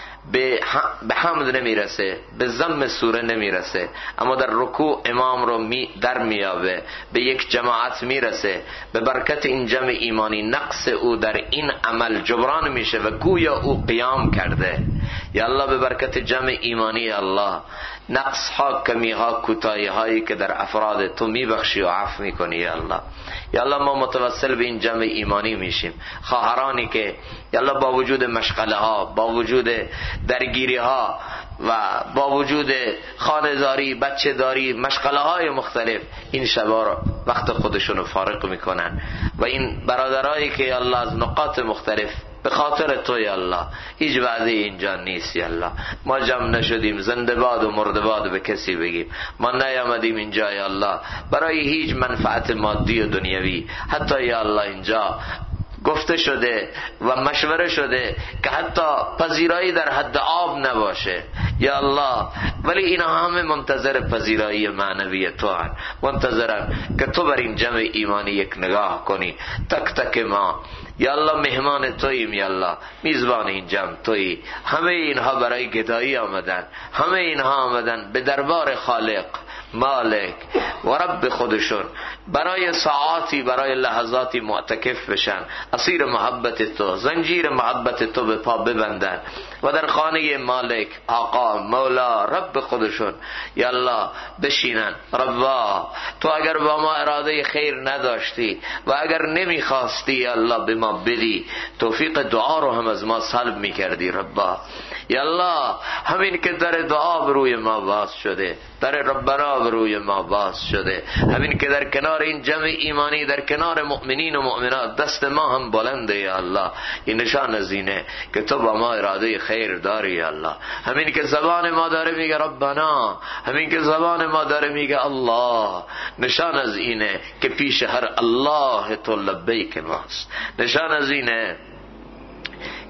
به حمد نمیرسه، به ضم سوره نمیرسه، اما در رکوع امام رو در میابه، به یک جماعت میرسه، به برکت این جمع ایمانی نقص او در این عمل جبران میشه و گویا او قیام کرده. یا الله به برکت جمع ایمانی یا الله نقص ها، کمی ها، کوتاهی هایی که در افراد تو میبخشی و عفو میکنی یا الله. یا الله ما متوسل به این جمع ایمانی میشیم، خواهرانی که یا الله با وجود مشغله ها، با وجود درگیری ها و با وجود خانه‌داری، بچه داری، مشغله های مختلف این شبا رو وقت خودشونو فارغ میکنن، و این برادرایی که یا الله از نقاط مختلف به خاطر تو یا الله هیچ وعده اینجا نیست یا الله، ما جمع نشدیم زنده باد و مرده باد به کسی بگیم، ما نیامدیم اینجا یا الله برای هیچ منفعت مادی و دنیوی، حتی یا الله اینجا گفته شده و مشوره شده که حتی پذیرایی در حد آب نباشه یا الله، ولی اینا همه منتظر پذیرایی معنوی تو هن، منتظرن که تو بر این جمع ایمانی یک نگاه کنی. تک تک ما یا الله مهمان توییم یا الله، میزبان این جمع تویی. همه اینها برای گدایی آمدن، همه اینها آمدن به دربار خالق مالک و رب خودشون برای ساعاتی، برای لحظاتی معتکف بشن، اسیر محبت تو، زنجیر محبت تو به پا ببندن و در خانه مالک، آقا، مولا، رب خودشون یا الله بشینن. ربا تو اگر با ما اراده خیر نداشتی و اگر نمیخواستی یا الله به ما بدی، توفیق دعا رو هم از ما سلب میکردی ربا. یا الله همین که در دعا بروی ما باز شده، در ربنا بروی ما باز شده، همین که در کنار این جمع ایمانی، در کنار مؤمنین و مؤمنات دست ما هم بلنده یا الله، این نشان از اینه که تو با ما اراده خیر داری یا الله. همین که زبان ما داره میگه ربنا، همین که زبان ما داره میگه الله، نشان از اینه که پیش هر الله تو لبیک ماست. نشان از اینه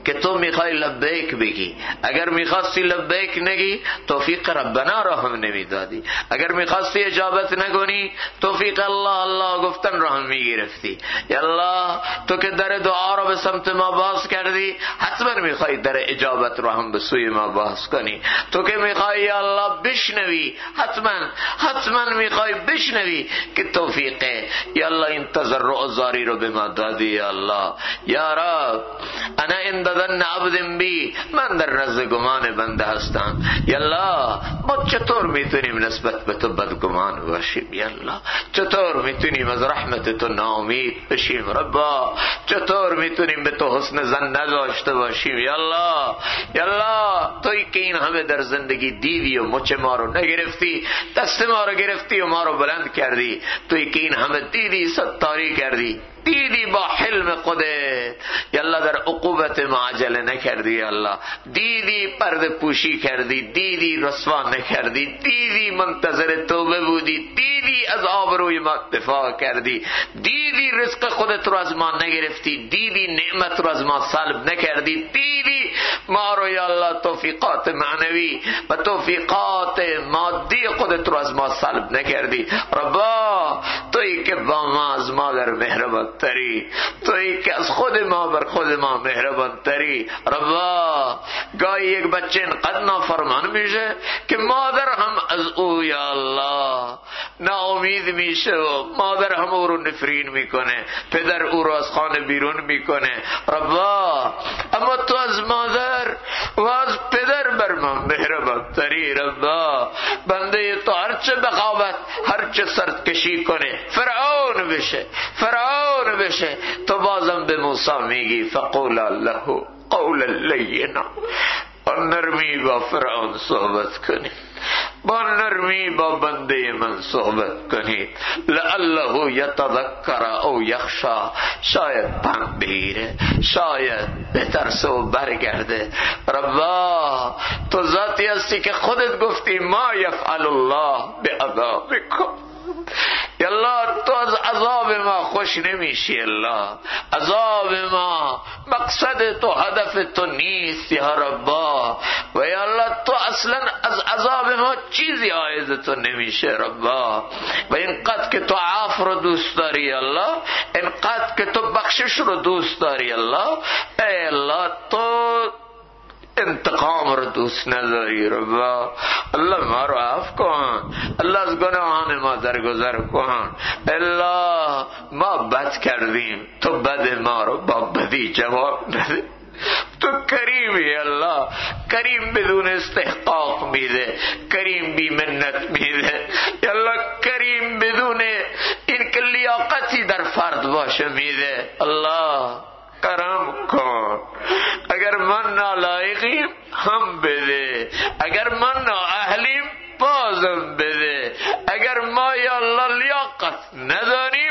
که تو میخوای لبیک بگی. اگر میخواستی لبیک نگی توفیق ربنا را هم نمیدادی. اگر میخواستی اجابت نکنی توفیق الله الله گفتن را هم میگرفتی. یا الله تو که در دعا را به سمت ما باز کردی حتما میخوای در اجابت را هم به سوی ما باز کنی. تو که میخوای یا الله بشنوی حتما میخوای بشنوی که توفیقه. یا الله این تضرع زاری رو به ما دادی. یا الله یا رب انا عند ظن عبد بی، من در نزد گمان بنده هستم. یا الله ما چطور میتونیم نسبت به تو بدگمان باشیم؟ یا الله چطور میتونیم از رحمت تو ناامید بشیم؟ ربا چطور میتونیم به تو حسن ظن نداشته باشیم؟ یا الله یا الله تویی که این همه در زندگی دیدی و مچ ما رو نگرفتی، دست ما رو گرفتی و ما رو بلند کردی. تویی که این همه دیدی ستاری کردی، دیدی با حلم خودت یا الله در عقوبت ما عجله نکردی. یا الله دیدی پرده پوشی کردی، دیدی رسوا نکردی، دیدی منتظر توبه بودی، دیدی از آبروی ما دفاع کردی، دیدی رزق خودت رو از ما نگرفتی، دیدی نعمت رو از ما سلب نکردی، دیدی ما رو یا الله توفیقات معنوی و توفیقات مادی خودت رو از ما سلب نکردی. ربا تویی که با ما از ما در مهربان تری، تویی که از خود ما بر خود ما مهربان تری. ربا گاهی یک بچه اینقدر نافرمان میشه که مادر هم از او یا الله ناامید میشه و مادر هم او رو نفرین میکنه، پدر او رو از خانه بیرون میکنه. ربا اما تو از مادر و از پدر بر ما مهربان تری. ربا بنده تو هرچه بغاوت هرچه سرکشی کنه فرعون بشه تو بازم به موسی میگی فقولا له قولا لینا. با نرمی با فرعون صحبت کنی، با نرمی با بنده من صحبت کنی. لعله یتذکر او یخشا، شاید پند بگیره، شاید بترسه و برگرده. ربا تو ذاتی هستی که خودت گفتی ما یفعل الله بعذابکم. یا الله تو از عذاب ما خوش نمیشی. الله عذاب ما مقصد تو هدف تو نیست یا ربا. و یا الله تو اصلا از عذاب ما چیزی عایز تو نمیشه ربا. و اینقدر که تو عفو رو دوست داری الله، اینقدر که تو بخشش رو دوست داری الله، ای الله تو انتقام رو دوست نداری ربا. الله ما رو عفو کن، الله از گناهان ما درگذر کن. الله ما بد کردیم، تو بد ما رو با بدی جواب نده. تو کریمی الله، کریم بدون استحقاق میده، کریم بی منت میده. یا الله کریم بدون این که لیاقتی در فرد باشه میده. الله کرم کن، اگر من نالایقیم هم بده، اگر من نااهلیم بازم بده، اگر ما یا الله لیاقت نداریم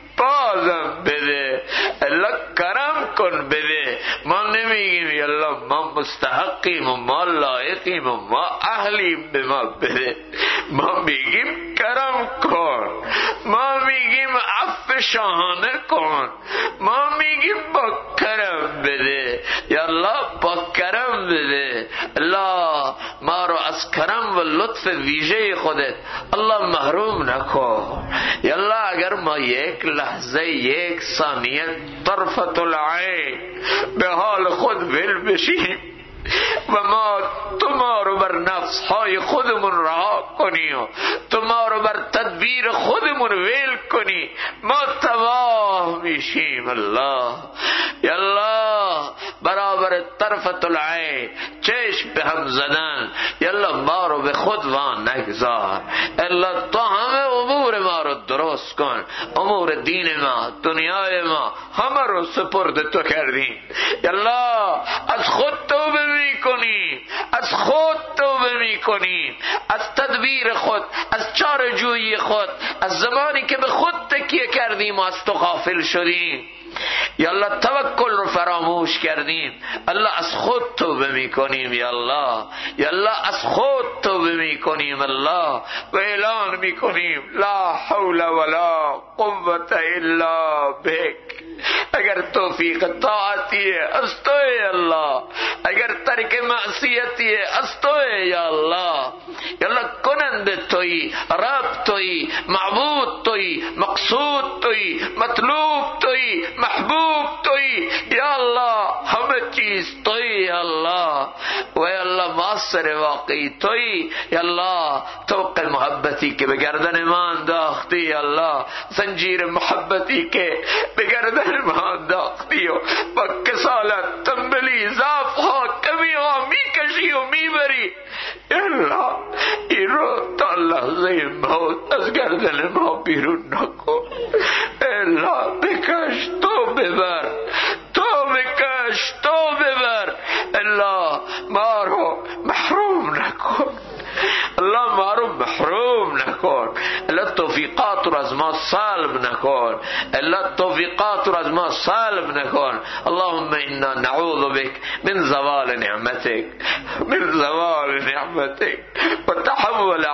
بازم بده. الله کرم کن بده. ما نمیگیم یا الله ما مستحقیم و ما لایقیم و ما اهلیم به ما بده، ما میگیم کرم کن، ما میگیم عفو شاهانه کن، ما میگیم با کرم بده. یا الله با کرم بده. الله ما رو از کرم و لطف ویژه خودت الله محروم نکن. یا الله اگر ما یک لحظه یک ثانیه طرفت العین به حال خود ول بشیم و تو ما رو بر نفس های خودمون رها کنی و تو ما رو بر تدبیر خودمون ویل کنی، ما تباه میشیم. الله یا الله برابر طرفت العین چشم به هم زدن یا الله ما رو به خود وان نگذار. الله تو همه امور ما رو درست کن، امور دین ما دنیای ما همه رو سپرد تو کردیم. یا الله از خود توبه میکنیم، از خود توبه میکنیم، از تدبیر خود، از چاره‌جویی خود، از زمانی که به خود تکیه کردیم و از تو غافل شدیم. یا الله توکل رو فراموش کردیم. الله از خود توبه میکنیم. یا الله یا الله از خود توبه میکنیم. الله و اعلان میکنیم لا حول ولا قوة الا بک. اگر توفیق طاعتی ہے از تو ہے اللہ، اگر ترک معصیتی ہے از تو ہے یا اللہ۔ یا اللہ کنند توئی، رب توئی، معبود توئی، مقصود توئی، مطلوب توئی، محبوب توئی یا اللہ، ہمیں چیز توئی یا اللہ، و یا اللہ معاصر واقعی توئی یا اللہ، توق محبتی کے بگردن مان داختی یا اللہ، زنجیر محبتی کے بگردن مان داختی ہو، بکسالت تنبلی ضعف ہو کمی ہو می کشی ہو می بری یا اللہ، ای رو تا لحظه موت از گردن ما بیرون نکن اے اللہ، بکش تو ببر، تو بکش تو ببر، اللہ مارو محروم نکن، اللہ مارو محروم نکن، اللہ توفیقات رو از ما سلب نکن، اللہ توفیقات رو از ما سلب نکن۔ اللهم انا نعوذ بك من زوال نعمتك، من زوال نعمتك وتحول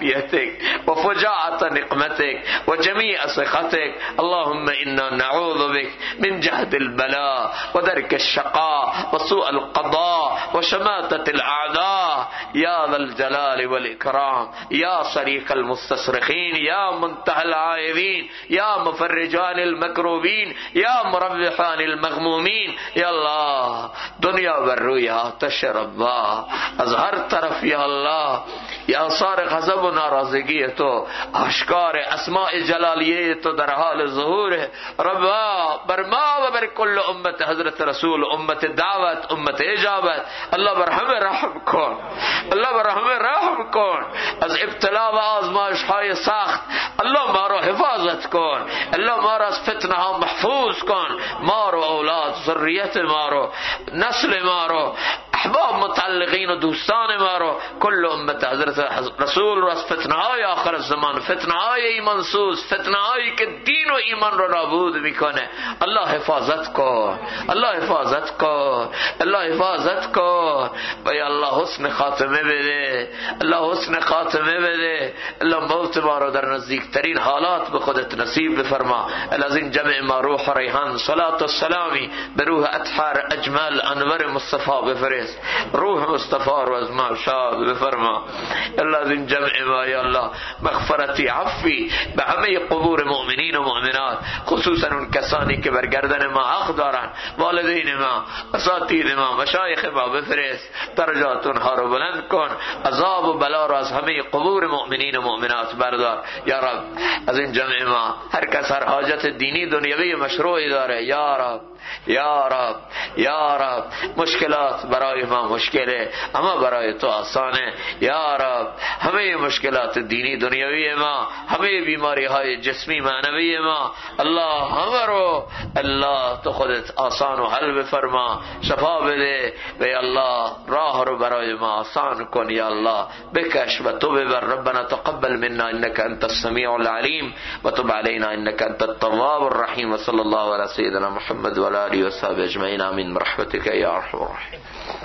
عافيتك وفجاعة نقمتك وجميع سخطك، اللهم انا نعوذ بك من جهد البلاء ودرك الشقاء وسوء القضاء وشماتة الأعداء يا ذا الجلال والإكرام، يا صريخ المستصرخين، يا منتهى العائذين، يا مفرج عن المكروبين، يا مربح عن المغمومين یا اللہ، دنیا بر روی آتش ربا از ہر طرف یا اللہ، یا آثار غضب و ناراضگی تو آشکار، اسماء جلالیہ تو در حال ظہور ہے ربا، بر ما و بر کل امت حضرت رسول، امت دعوت، امت اجابت، اللہ بر ہمیں رحم کن، اللہ بر ہمیں رحم کن، از ابتلا و آزمائش های سخت اللہ مارو حفاظت کن، اللہ مارو از فتنہ ها محفوظ کن، مارو اولاد، ذریت مارو، نسل مارو، احباب متعلقین و دوستان مارو، کل امت حضرت رسول رو از فتنہ های آخر الزمان، فتنہ های ایمان سوز، فتنہ هایی که دین و ایمان رو نابود میکنه، اللہ حفاظت کن، اللہ حفاظت کن، اللہ حفاظت کن، و یا اللہ حسن خاتمه بده، اللہ حسن خاتمه بده، اللہ موت ما رو در نزدیکترین حالات به خودت نصیب بفرما، از این جمع ما روح ریحان صلاة و سلامی به روح اطهر اجمل انور مصطفی بفرست، روح مصطفی رو از ما شاد بفرما، اللہ از این جمع ما یا اللہ مغفرتی عفی به همه قبور مؤمنین و مؤمنات، خصوصا اون کسانی که بر گردن ما حق دارن، والدین ما، اساتید ما، مشایخ ما بفرست، درجات اونها رو بلند کن، عذاب و بلا رو از همه قبور مؤمنین و مؤمنات بردار یا رب، از این جمع ما هر کس هر حاجت دینی دنیوی مشروعی داره یا رب، یا رب، یا رب، مشکلات برای ما مشکله اما برای تو آسانه یا رب، همه مشکلات دینی دنیوی ما، همه بیماری های جسمی معنوی ما، الله همه رو الله تو خودت آسان و حل بفرما، شفا بده و یا الله راه رو برای ما آسان کن یا الله، بکش و تو ببر، ربنا تقبل منا انك انت السميع العليم وتب علينا انك انت التواب الرحيم، وصلى الله على سيدنا محمد وعلى آله وصحبه أجمعين، آمين برحمتك يا أرحم الراحمين.